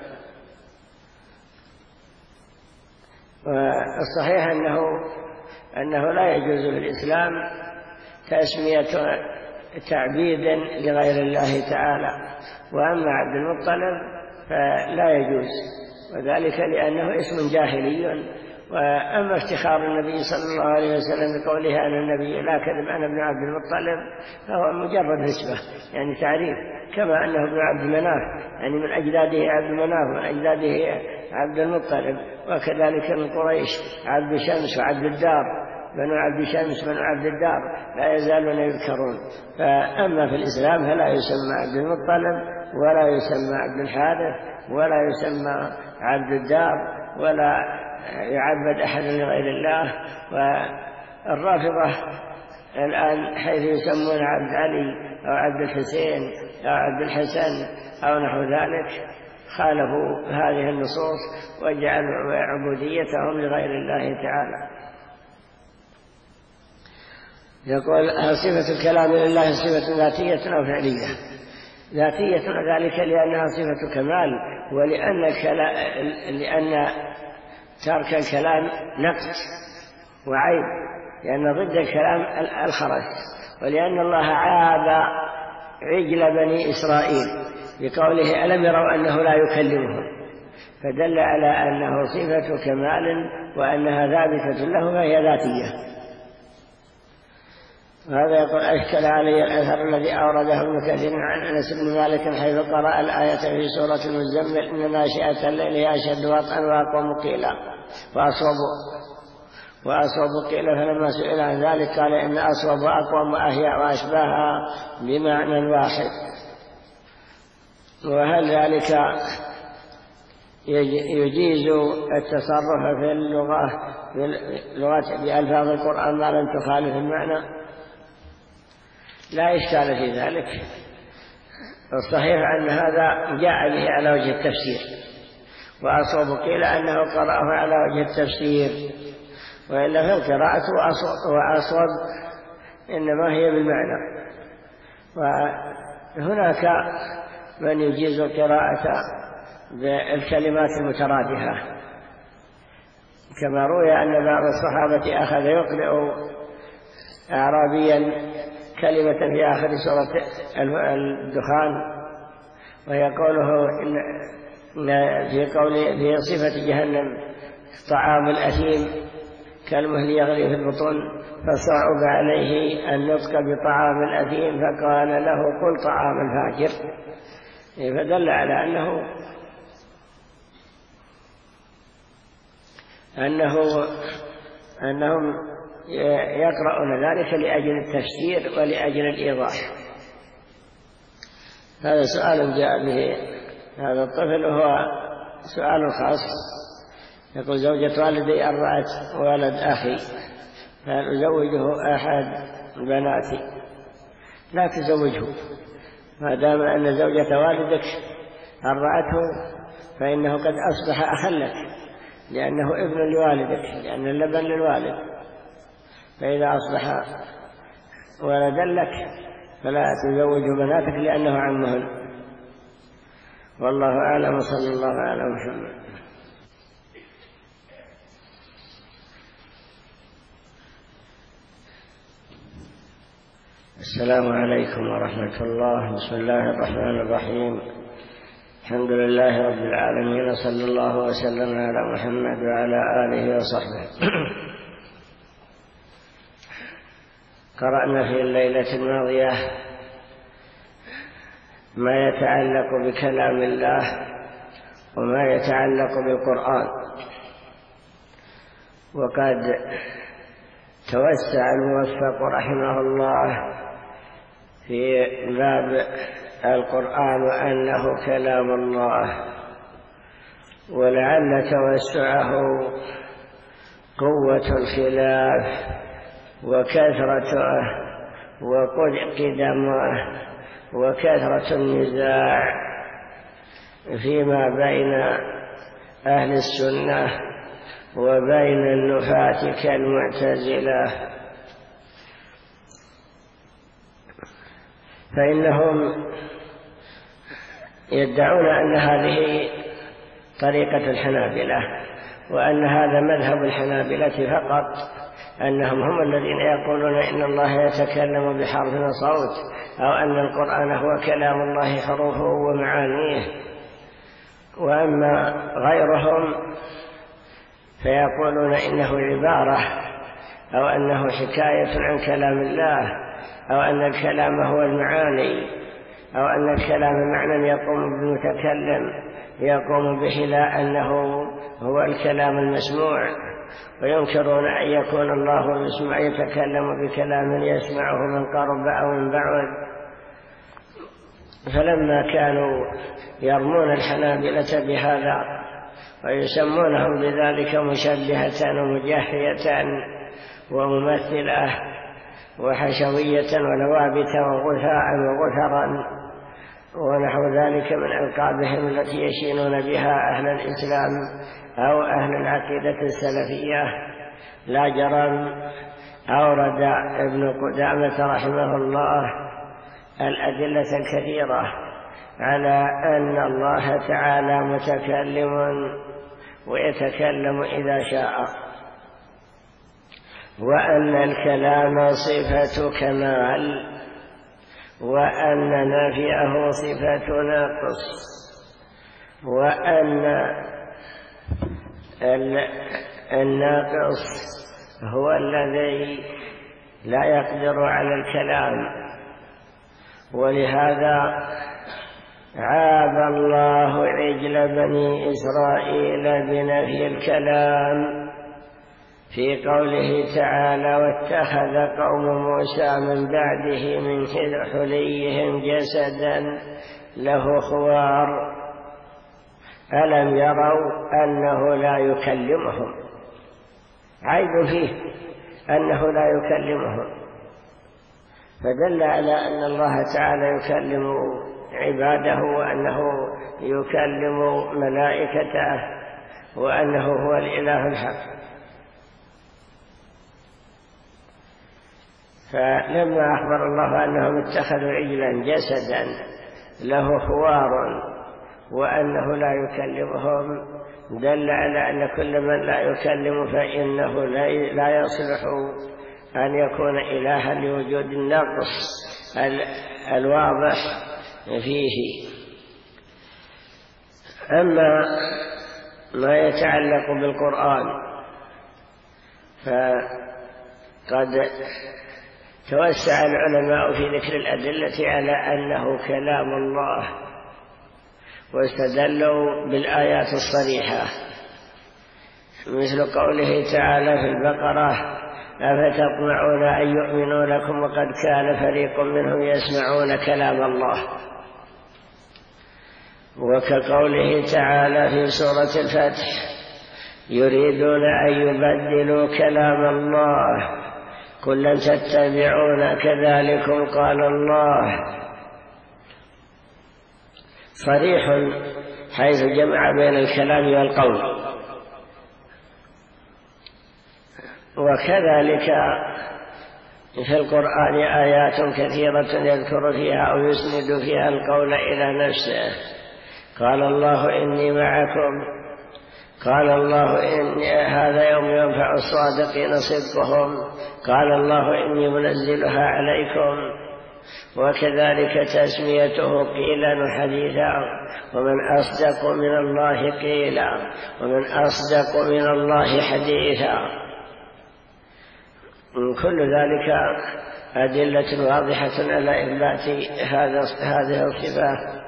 والصحيح أنه لا يجوز في الإسلام تسمية تعبيد لغير الله تعالى. وأما عبد المطلب فلا يجوز، وذلك لأنه اسم جاهلي. وأما افتخار النبي صلى الله عليه وسلم بقوله أنا النبي لا كذب أنا ابن عبد المطلب فهو مجرد نسبة، يعني تعريف، كما أنه ابن عبد مناف، يعني من أجداده عبد مناف ومن أجداده عبد المطلب. وكذلك من قريش عبد شمس وعبد الدار، بنو عبد شمس بنو عبد الدار لا يزالون يذكرون. فأما في الإسلام فلا يسمى عبد المطلب ولا يسمى عبد الحارث ولا يسمى عبد الدار ولا يعبد أحد لغير الله. والرافضة الآن حيث يسمون عبد علي أو عبد الحسين أو عبد الحسن أو نحو ذلك خالفوا هذه النصوص وجعلوا عبوديتهم لغير الله تعالى. يقول صفة الكلام لله صفة ذاتية أو فعلية؟ ذاتية، ذلك لأنها صفة كمال، لأن ترك الكلام نقص وعيب، لأن ضد الكلام الخرس. ولأن الله عاب عجل بني إسرائيل بقوله ألم يروا أنه لا يكلمهم، فدل على أنه صفة كمال وأنها ثابتة له فهي ذاتية. وهذا يقول أشكل علي الأثر الذي أورده ابن كثير عن أنس بن مالك حيث قرأ الآية في سورة المزمل إن ناشئة الليل هي أشد وطئا وأقوم قيلا وأصوب قيلا. فلما سئل عن ذلك قال إن أصوب وأقوم وأهيأ وأشباهها بمعنى واحد. وهل ذلك يجيز التصرف في اللغة بألفاظ القرآن ما لم تخالف المعنى؟ لا إشكال في ذلك. الصحيح أن هذا جاء به على وجه التفسير، وأصوب قيل أنه قرأه على وجه التفسير، وإلا في القراءة وأصوب إنما هي بالمعنى. وهناك من يجيز القراءة بالكلمات المترادفة، كما روي أن بعض الصحابة أخذ يقرأ أعرابيا كلمة في آخر سورة الدخان، وهي قوله في صفة جهنم طعام الأثيم كالمهل يغلي في البطون، فصعب عليه النطق بطعام الأثيم فقال له قل طعام الفاجر. فدل على أنهم يقرؤون ذلك لأجل التفسير ولأجل الإيضاح. هذا سؤال جاء به هذا الطفل وهو سؤال خاص. يقول زوجة والدي أرضعت ولد أخي، فهل أزوجه أحد بناتي؟ لا تزوجه، ما دام أن زوجة والدك أرضعته فإنه قد أصبح أخا لك، لأنه ابن لوالدك، لأن اللبن للوالد. فإذا أصبح ولدا لك فلا تزوج بناتك لأنه عمهن. والله أعلم، صلى الله على محمد. السلام عليكم ورحمة الله. بسم الله الرحمن الرحيم. الحمد لله رب العالمين، صلى الله وسلم على محمد وعلى آله وصحبه. قرأنا في الليلة الماضية ما يتعلق بكلام الله وما يتعلق بالقرآن، وقد توسع الموفق رحمه الله في باب القرآن وأنه كلام الله، ولعل توسعه قوة الخلاف وكثرته وقدمه وكثرة النزاع فيما بين أهل السنة وبين النفاة كالمعتزلة، فإنهم يدعون أن هذه طريقة الحنابلة، وأن هذا مذهب الحنابلة فقط، أنهم هم الذين يقولون إن الله يتكلم بحرف وصوت، أو أن القرآن هو كلام الله حروفه ومعانيه. وأما غيرهم فيقولون إنه عبارة، أو أنه حكاية عن كلام الله، أو أن الكلام هو المعاني، أو أن الكلام معنى يقوم بالمتكلم يقوم به، لا أنه هو الكلام المسموع. وينكرون أن يكون الله يتكلم بكلام يسمعه من قرب أو من بعد. فلما كانوا يرمون الحنابلة بهذا ويسمونهم بذلك مشبهة ومجاهية وممثلة وحشوية ونوابت وغثاء وغثرا ونحو ذلك من ألقابهم التي يشينون بها أهل الإسلام أو أهل العقيدة السلفية، لا جرم أورد ابن قدامة رحمه الله الأدلة الكثيرة على أن الله تعالى متكلم ويتكلم إذا شاء، وأن الكلام صفة كمال، وأن نفيه صفة ناقص، وأن الناقص هو الذي لا يقدر على الكلام. ولهذا عاب الله عجل بني إسرائيل بنفي الكلام في قوله تعالى: واتخذ قوم موسى من بعده من حليهم جسدا له خوار ألم يروا أنه لا يكلمهم. عيب فيه أنه لا يكلمهم، فدل على أن الله تعالى يكلم عباده، وأنه يكلم ملائكته، وأنه هو الإله الحق. فلما أخبر الله أنهم اتخذوا عجلا جسدا له خوار وأنه لا يكلمهم، دل على أن كل من لا يكلم فإنه لا يصلح أن يكون إلها لوجود النقص الواضح فيه. أما ما يتعلق بالقرآن فقد توسع العلماء في ذكر الأدلة على أنه كلام الله، واستدلوا بالآيات الصريحة، مثل قوله تعالى في البقرة: أفتطمعون أن يؤمنوا لكم وقد كان فريق منهم يسمعون كلام الله. وكقوله تعالى في سورة الفتح: يريدون أن يبدلوا كلام الله قل لن تتبعون كذلكم قال الله. صريح حيث جمع بين الكلام والقول. وكذلك في القرآن آيات كثيرة يذكر فيها أو يسند فيها القول إلى نفسه. قال الله إني معكم، قال الله إني هذا يوم ينفع الصادقين صدقهم، قال الله إني منزلها عليكم وكذلك تسميته قيلا وحديثا، ومن أصدق من الله قيلا ومن أصدق من الله حديثا. كل ذلك أدلة واضحة على إثبات هذه الصفات.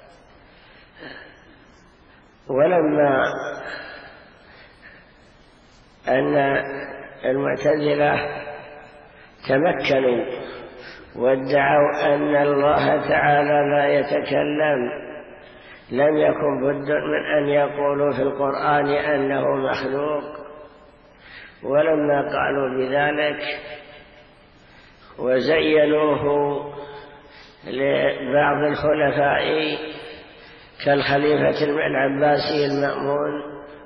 ولما أن المعتزلة تمكنوا وادعوا أن الله تعالى لا يتكلم، لم يكن بد من أن يقولوا في القرآن أنه مخلوق. ولما قالوا بذلك وزينوه لبعض الخلفاء كالخليفة العباسي المأمون،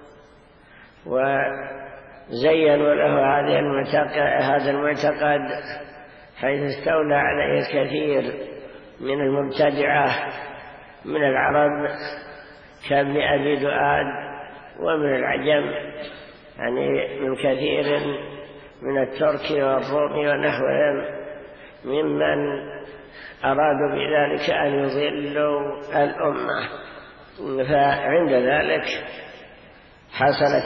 وزينوا له هذا المعتقد، حيث استولى عليه الكثير من المبتدعة من العرب كابن أبي دؤاد، ومن العجم يعني من كثير من الترك والروم ونحوهم ممن أرادوا بذلك أن يضلوا الأمة. فعند ذلك حصلت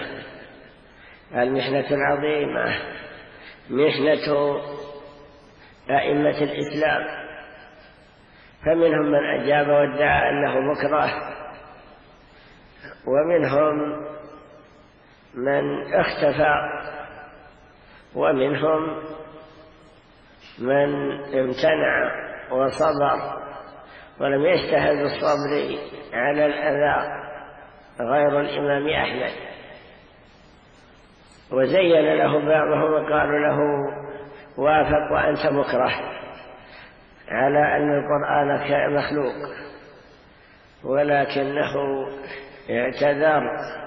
المحنة العظيمة، محنة أئمة الإسلام. فمنهم من أجاب وادعى أنه مكره، ومنهم من اختفى، ومنهم من امتنع وصبر ولم يجتهد بالصبر على الأذى غير الإمام أحمد. وزين له بعضهم وقالوا له وافق وأنت مكره على أن القرآن مخلوق، ولكنه اعتذر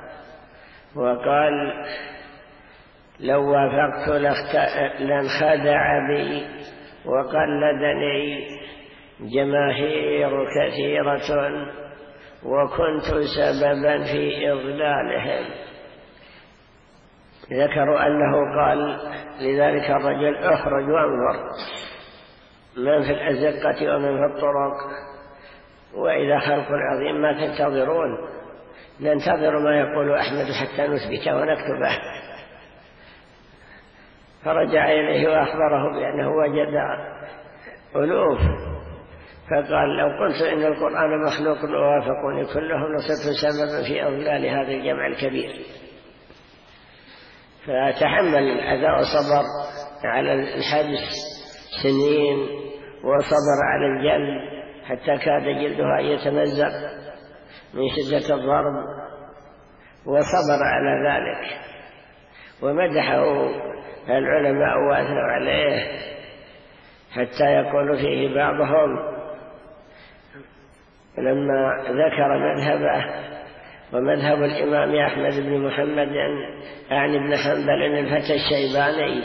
وقال لو وافقت لانخدع بي وقلدني جماهير كثيرة وكنت سببا في إضلالهم. ذكروا أنه قال لذلك الرجل اخرج وانظر من في الأزقة ومن في الطرق، وإذا خلق عظيم ما تنتظرون، ننتظر ما يقول أحمد حتى نثبته ونكتبه. فرجع إليه وأخبره بأنه وجد ألوف، فقال لو قلت إن القرآن مخلوق ووافقوني كلهم لصرت سببا في أضلال هذا الجمع الكبير. فتحمل الأذى وصبر على الحبس سنين، وصبر على الجلد حتى كاد جلدها يتمزق من شدة الضرب، وصبر على ذلك. ومدحه العلماء وأثنوا عليه حتى يقول فيه بعضهم لما ذكر مذهبه ومذهب الإمام أحمد بن محمد يعني ابن حنبل الفتى الشيباني،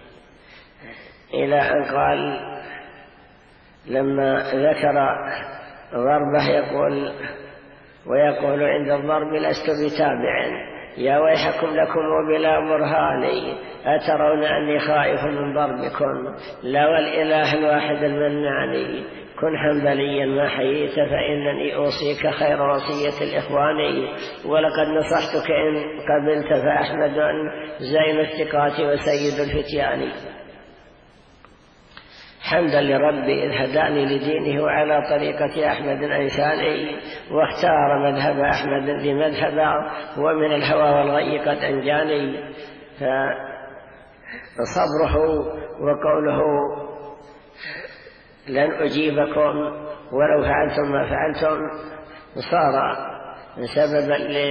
إلى أن قال لما ذكر ضربه ويقول عند الضرب لست بتابع، يا ويحكم لكم وبلا برهاني، أترون أني خائف من ضربكم؟ لا والإله الواحد المنعني، كن حنبليا ما حييت فإنني أوصيك خير وصية الإخوان، ولقد نصحتك إن قبلت فأحمد زين الثقات وسيد الفتيان. حمدا لربي إذ هداني لدينه وعلى طريقة أحمد أنشاني، واختار مذهب أحمد لمذهبه ومن الهوى والغي قد أنجاني. فصبره وقوله لن أجيبكم ولو فعلتم ما فعلتم صار سببا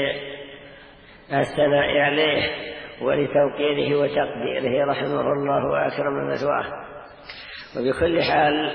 للثناء عليه ولتوقيره وتقديره رحمه الله وأكرم مثواه. وبكل حال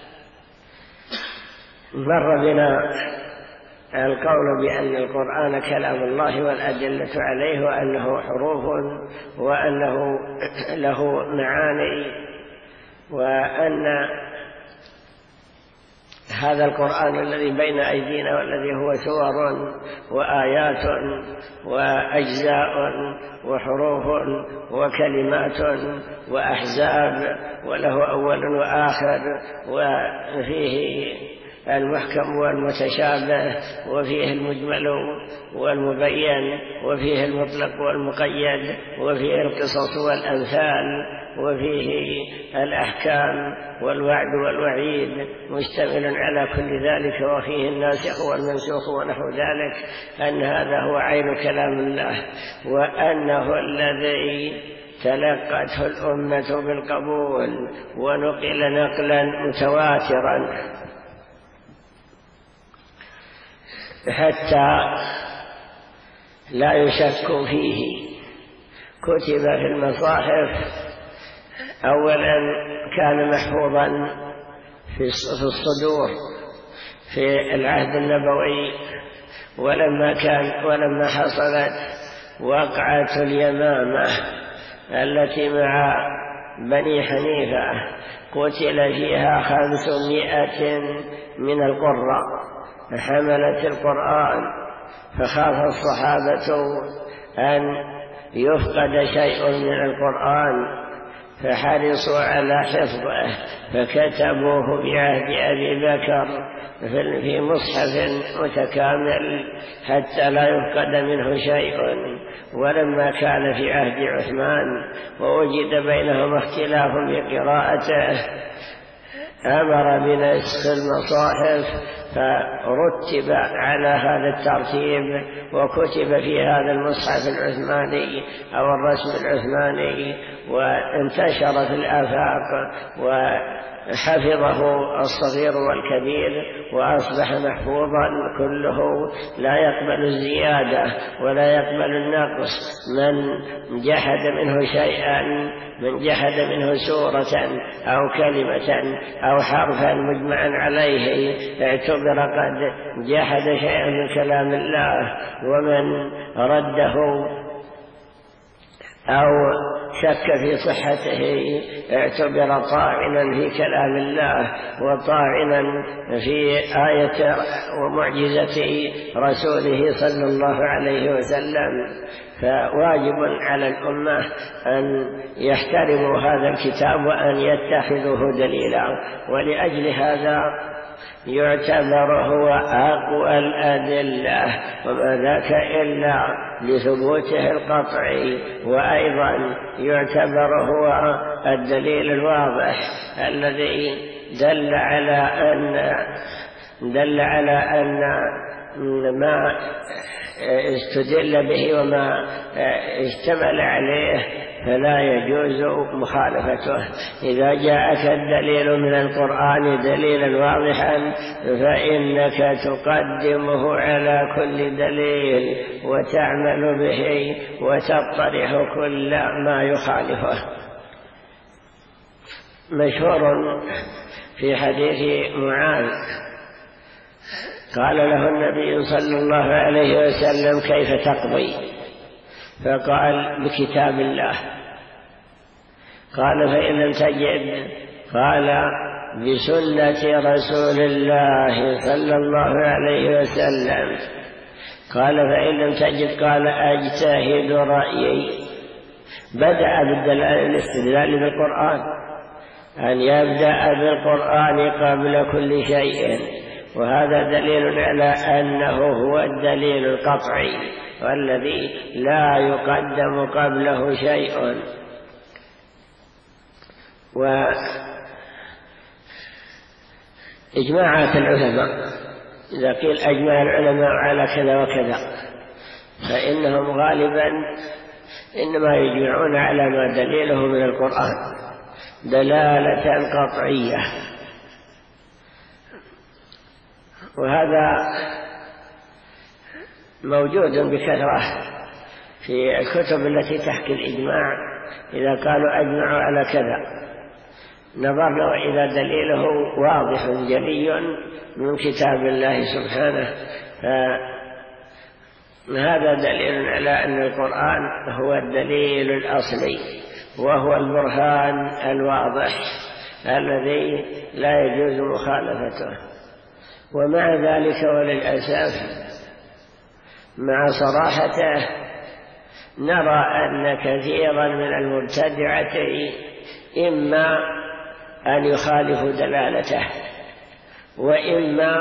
مر بنا القول بأن القرآن كلام الله والأدلة عليه، وأنه حروف وأنه له معاني، وأن هذا القرآن الذي بين أيدينا والذي هو سور وآيات وأجزاء وحروف وكلمات وأحزاب، وله أول وآخر، وفيه المحكم والمتشابه، وفيه المجمل والمبين، وفيه المطلق والمقيد، وفيه القصص والأمثال، وفيه الأحكام والوعد والوعيد، مشتمل على كل ذلك، وفيه الناسخ والمنسوخ ونحو ذلك، أن هذا هو عين كلام الله، وأنه الذي تلقته الأمة بالقبول ونقل نقلا متواترا حتى لا يشك فيه. كتب في المصاحف أولا كان محفوظا في الصدور في العهد النبوي، ولما حصلت وقعة اليمامة التي مع بني حنيفة قتل فيها 500 من القراء حملة القرآن، فخاف الصحابة أن يفقد شيء من القرآن فحرصوا على حفظه، فكتبوه بعهد أبي بكر في مصحف متكامل حتى لا يفقد منه شيء. ولما كان في عهد عثمان ووجد بينهما اختلاف بقراءته أمر بنسخ المصاحف فرتب على هذا الترتيب، وكتب في هذا المصحف العثماني أو الرسم العثماني، وانتشر في الآفاق وحفظه الصغير والكبير، وأصبح محفوظا كله لا يقبل الزيادة ولا يقبل النقص. من جحد منه شيئا، من جحد منه سورة أو كلمة أو حرفا مجمعا عليه اعتبر قد جحد شيئا من كلام الله، ومن رده أو شك في صحته اعتبر طاعنا في كلام الله وطاعنا في آية ومعجزة رسوله صلى الله عليه وسلم. فواجب على الأمة أن يحترموا هذا الكتاب وأن يتخذوه دليلا، ولأجل هذا يعتبر هو أقوى الأدلة، وما ذاك إلا لثبوته القطعي، وأيضا يعتبر هو الدليل الواضح الذي دل على أن ما استدل به وما اشتمل عليه فلا يجوز مخالفته. إذا جاءك الدليل من القرآن دليلا واضحا فإنك تقدمه على كل دليل وتعمل به وتطرح كل ما يخالفه. مشهور في حديث معاذ قال له النبي صلى الله عليه وسلم: كيف تقضي؟ فقال: بكتاب الله. قال: فإن لم تجد؟ قال: بسنة رسول الله صلى الله عليه وسلم. قال: فإن لم تجد؟ قال: أجتهد رأيي. بدأ بالاستدلال بالقرآن، أن يبدأ بالقرآن قبل كل شيء، وهذا دليل على أنه هو الدليل القطعي والذي لا يقدم قبله شيء. وإجماعات العلماء، إذا قيل أجمع العلماء على كذا وكذا فإنهم غالبا إنما يجمعون على ما دليله من القرآن دلالة قطعية، وهذا موجود بكثرة في الكتب التي تحكي الإجماع. إذا قالوا أجمعوا على كذا نظرنا وإذا دليله واضح جلي من كتاب الله سبحانه، فهذا دليل على أن القرآن هو الدليل الأصلي وهو البرهان الواضح الذي لا يجوز مخالفته. ومع ذلك وللأسف مع صراحته نرى أن كثيرا من المبتدعة إما أن يخالفوا دلالته وإما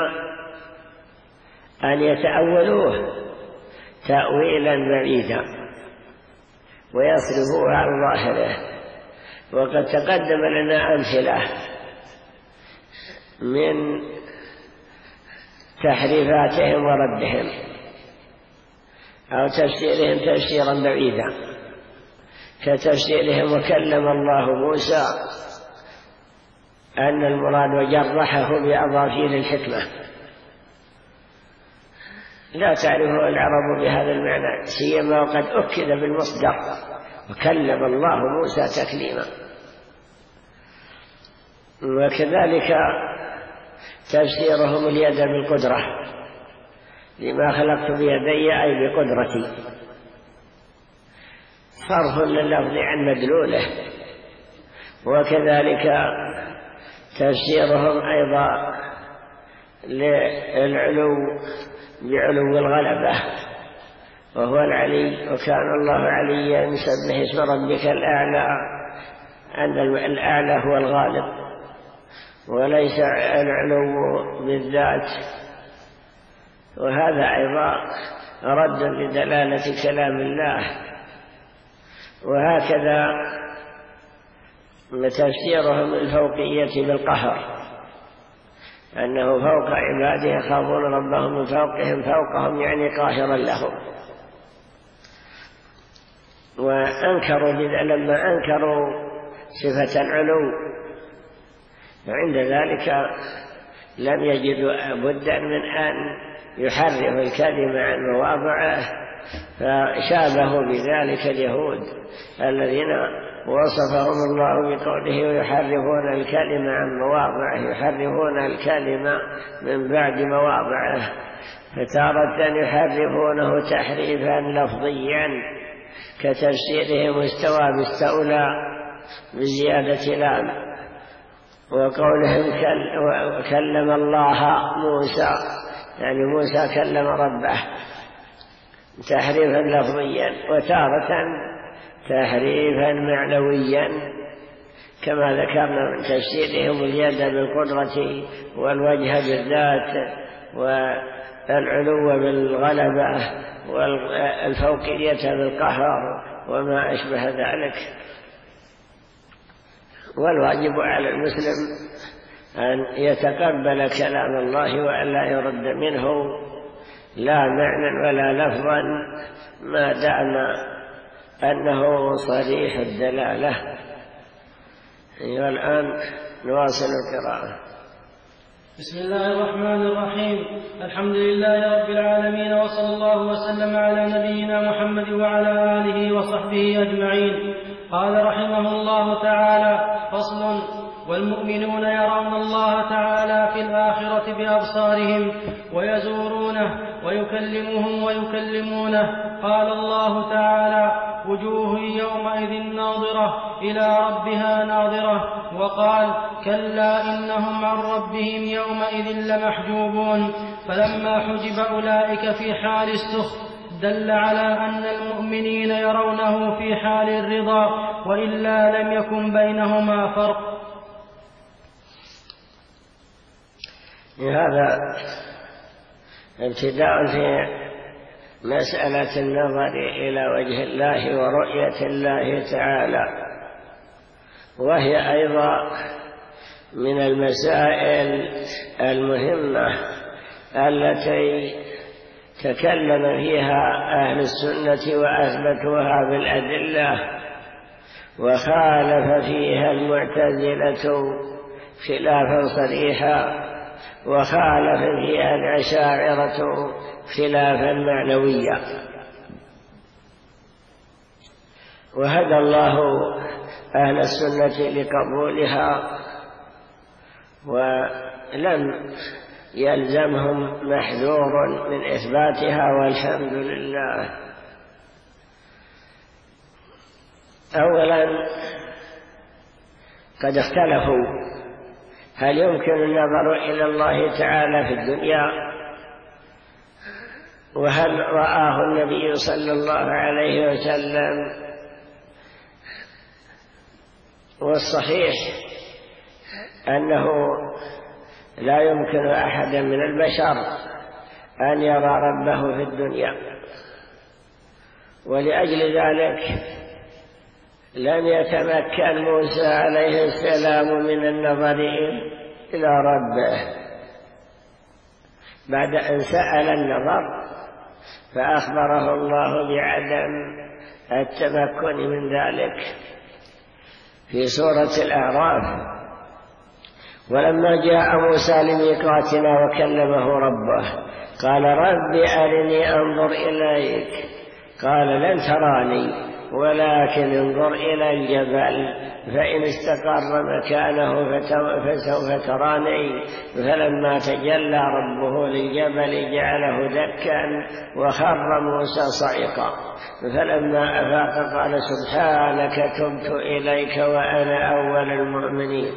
أن يتأولوه تأويلا بعيدا ويصرفوه عن ظاهره. وقد تقدم لنا أمثلة من تحريفاتهم وردهم أو تفسيرهم تفسيرا بعيدا، كتفسيرهم وكلم الله موسى أن المراد وجرحه بأظافير الحكمة، لا تعرفه العرب بهذا المعنى، سيما وقد أكد بالمصدر وكلم الله موسى تكليما. وكذلك تفسيرهم اليد بالقدرة، لما خلقت بيدي أي بقدرتي، صرف لللفظ عن مدلوله. وكذلك تفسيرهم أيضا للعلو بعلو الغلبة وهو العلي، وكان الله عليا سبح اسم ربك الأعلى، أن الأعلى هو الغالب وليس العلو بالذات. وهذا أيضا رد لدلالة كلام الله. وهكذا تفسيرهم الفوقية بالقهر، أنه فوق عباده يخافون ربهم من فوقهم، فوقهم يعني قاهرا لهم. وأنكروا لما أنكروا صفة العلو وعند ذلك لم يجدوا بدا من أن يحرف الكلمة عن مواضعه، فشابهوا بذلك اليهود الذين وصفهم الله بقوله ويحرفون الكلمة عن مواضعه، يحرفون الكلمة من بعد مواضعه، فتارة يحرفونه تحريفا لفظيا كتفسيرهم استوى باستولى بزيادة لام، وقولهم كلم الله موسى يعني موسى كلم ربه تحريفا لفظيا، وتارة تحريفا معنويا كما ذكرنا من تفسيرهم اليد بالقدرة والوجه بالذات والعلو بالغلبة والفوقية بالقهر وما أشبه ذلك. والواجب على المسلم أن يتقبل كلام الله وأن لا يرد منه لا معنى ولا لفظا ما دام أنه صريح الدلالة. والآن نواصل القراءة. بسم الله الرحمن الرحيم. الحمد لله رب العالمين، وصلى الله وسلم على نبينا محمد وعلى آله وصحبه أجمعين. قال رحمه الله تعالى: فصل: والمؤمنون يرون الله تعالى في الآخرة بأبصارهم ويزورونه ويكلمهم ويكلمونه. قال الله تعالى: وجوه يومئذ ناظرة إلى ربها ناظرة. وقال: كلا إنهم عن ربهم يومئذ لمحجوبون. فلما حجب أولئك في حال السخط دل على أن المؤمنين يرونه في حال الرضا، وإلا لم يكن بينهما فرق. هذا ابتداء في مسألة النظر إلى وجه الله ورؤية الله تعالى، وهي أيضا من المسائل المهمة التي تكلم فيها أهل السنة وأثبتوها بالأدلة، وخالف فيها المعتزلة خلافا صريحا، وخالف فيها الأشاعرة خلافا معنويا. وهدى الله أهل السنة لقبولها، ولم يلزمهم محذور من إثباتها، والحمد لله. أولا قد اختلفوا هل يمكن النظر إلى الله تعالى في الدنيا؟ وهل رآه النبي صلى الله عليه وسلم؟ والصحيح أنه لا يمكن أحدا من البشر أن يرى ربه في الدنيا، ولأجل ذلك لم يتمكن موسى عليه السلام من النظر إلى ربه بعد أن سأل النظر، فأخبره الله بعدم التمكن من ذلك في سورة الأعراف: ولما جاء موسى لميقاتنا وكلمه ربه قال رب أرني أنظر إليك قال لن تراني ولكن انظر إلى الجبل فإن استقر مكانه فسوف تراني. فلما تجلى ربه للجبل جعله دكا وخر موسى صعقا، فلما أفاق قال سبحانك تبت إليك وأنا أول المؤمنين.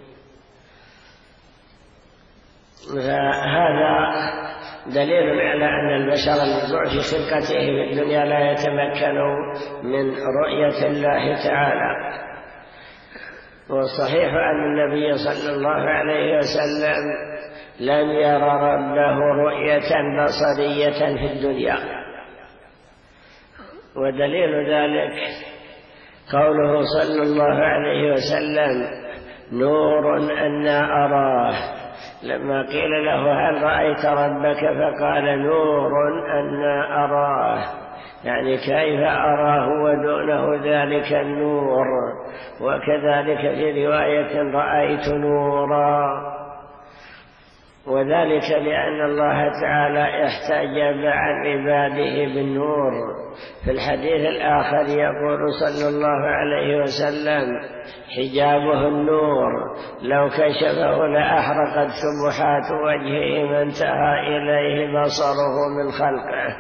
فهذا دليل على أن البشر الموضوع في خلقته في الدنيا لا يتمكن من رؤية الله تعالى. والصحيح أن النبي صلى الله عليه وسلم لم ير ربه رؤية بصرية في الدنيا، ودليل ذلك قوله صلى الله عليه وسلم نور أنا أراه، لما قيل له هل رأيت ربك فقال نور أنا أراه، يعني كيف أراه ودونه ذلك النور. وكذلك في رواية رأيت نورا، وذلك لأن الله تعالى احتجب عن عباده بالنور. في الحديث الآخر يقول صلى الله عليه وسلم حجابه النور لو كشفه لأحرقت سبحات وجهه ما انتهى إليه بصره من خلقه.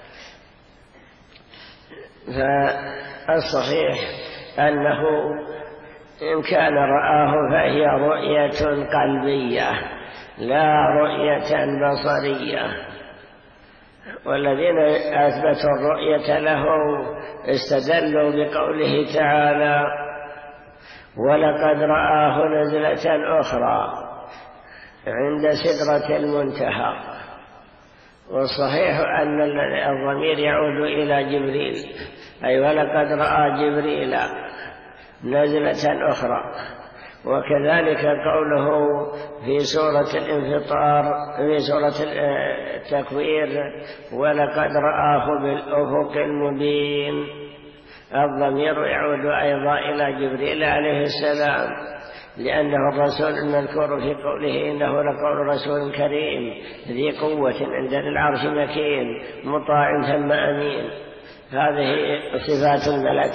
فالصحيح أنه إن كان رآه فهي رؤية قلبية لا رؤية بصرية. والذين أثبتوا الرؤية له استدلوا بقوله تعالى ولقد رآه نزلة أخرى عند سدرة المنتهى. والصحيح أن الضمير يعود إلى جبريل، أي ولقد رأى جبريل نزلة أخرى. وكذلك قوله في سورة الانفطار في سورة التكوير ولقد رآه بالأفق المبين، الضمير يعود أيضا إلى جبريل عليه السلام، لأنه الرسول المذكور في قوله إنه لقول رسول كريم ذي قوة عند العرش مكين مطاع ثم أمين. هذه صفات الملك،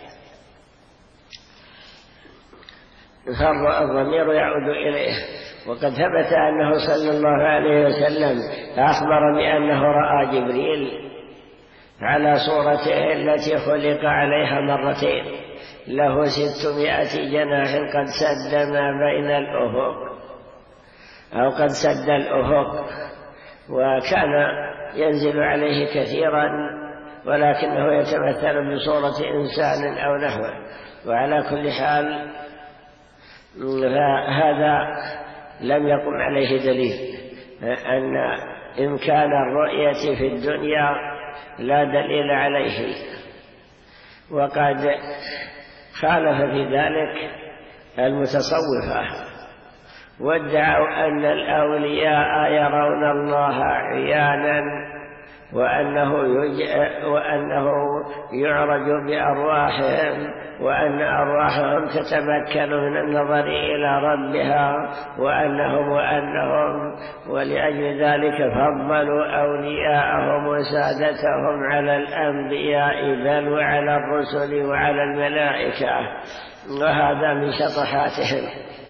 فالضمير يعود إليه. وقد ثبت أنه صلى الله عليه وسلم أخبر بأنه رأى جبريل على صورته التي خلق عليها مرتين، له 600 جناح قد سد ما بين الأفق أو قد سد الأفق، وكان ينزل عليه كثيرا ولكنه يتمثل بصورة إنسان أو نحوه. وعلى كل حال فهذا لم يقم عليه دليل أن إمكان الرؤية في الدنيا لا دليل عليه. وقد خالف في ذلك المتصوفة وادعوا أن الأولياء يرون الله عيانا وأنه يعرج بأرواحهم، وأن أرواحهم تتمكن من النظر إلى ربها وأنهم ولأجل ذلك فضلوا أولياءهم وسادتهم على الأنبياء بل وعلى الرسل وعلى الملائكة. وهذا من شطحاتهم.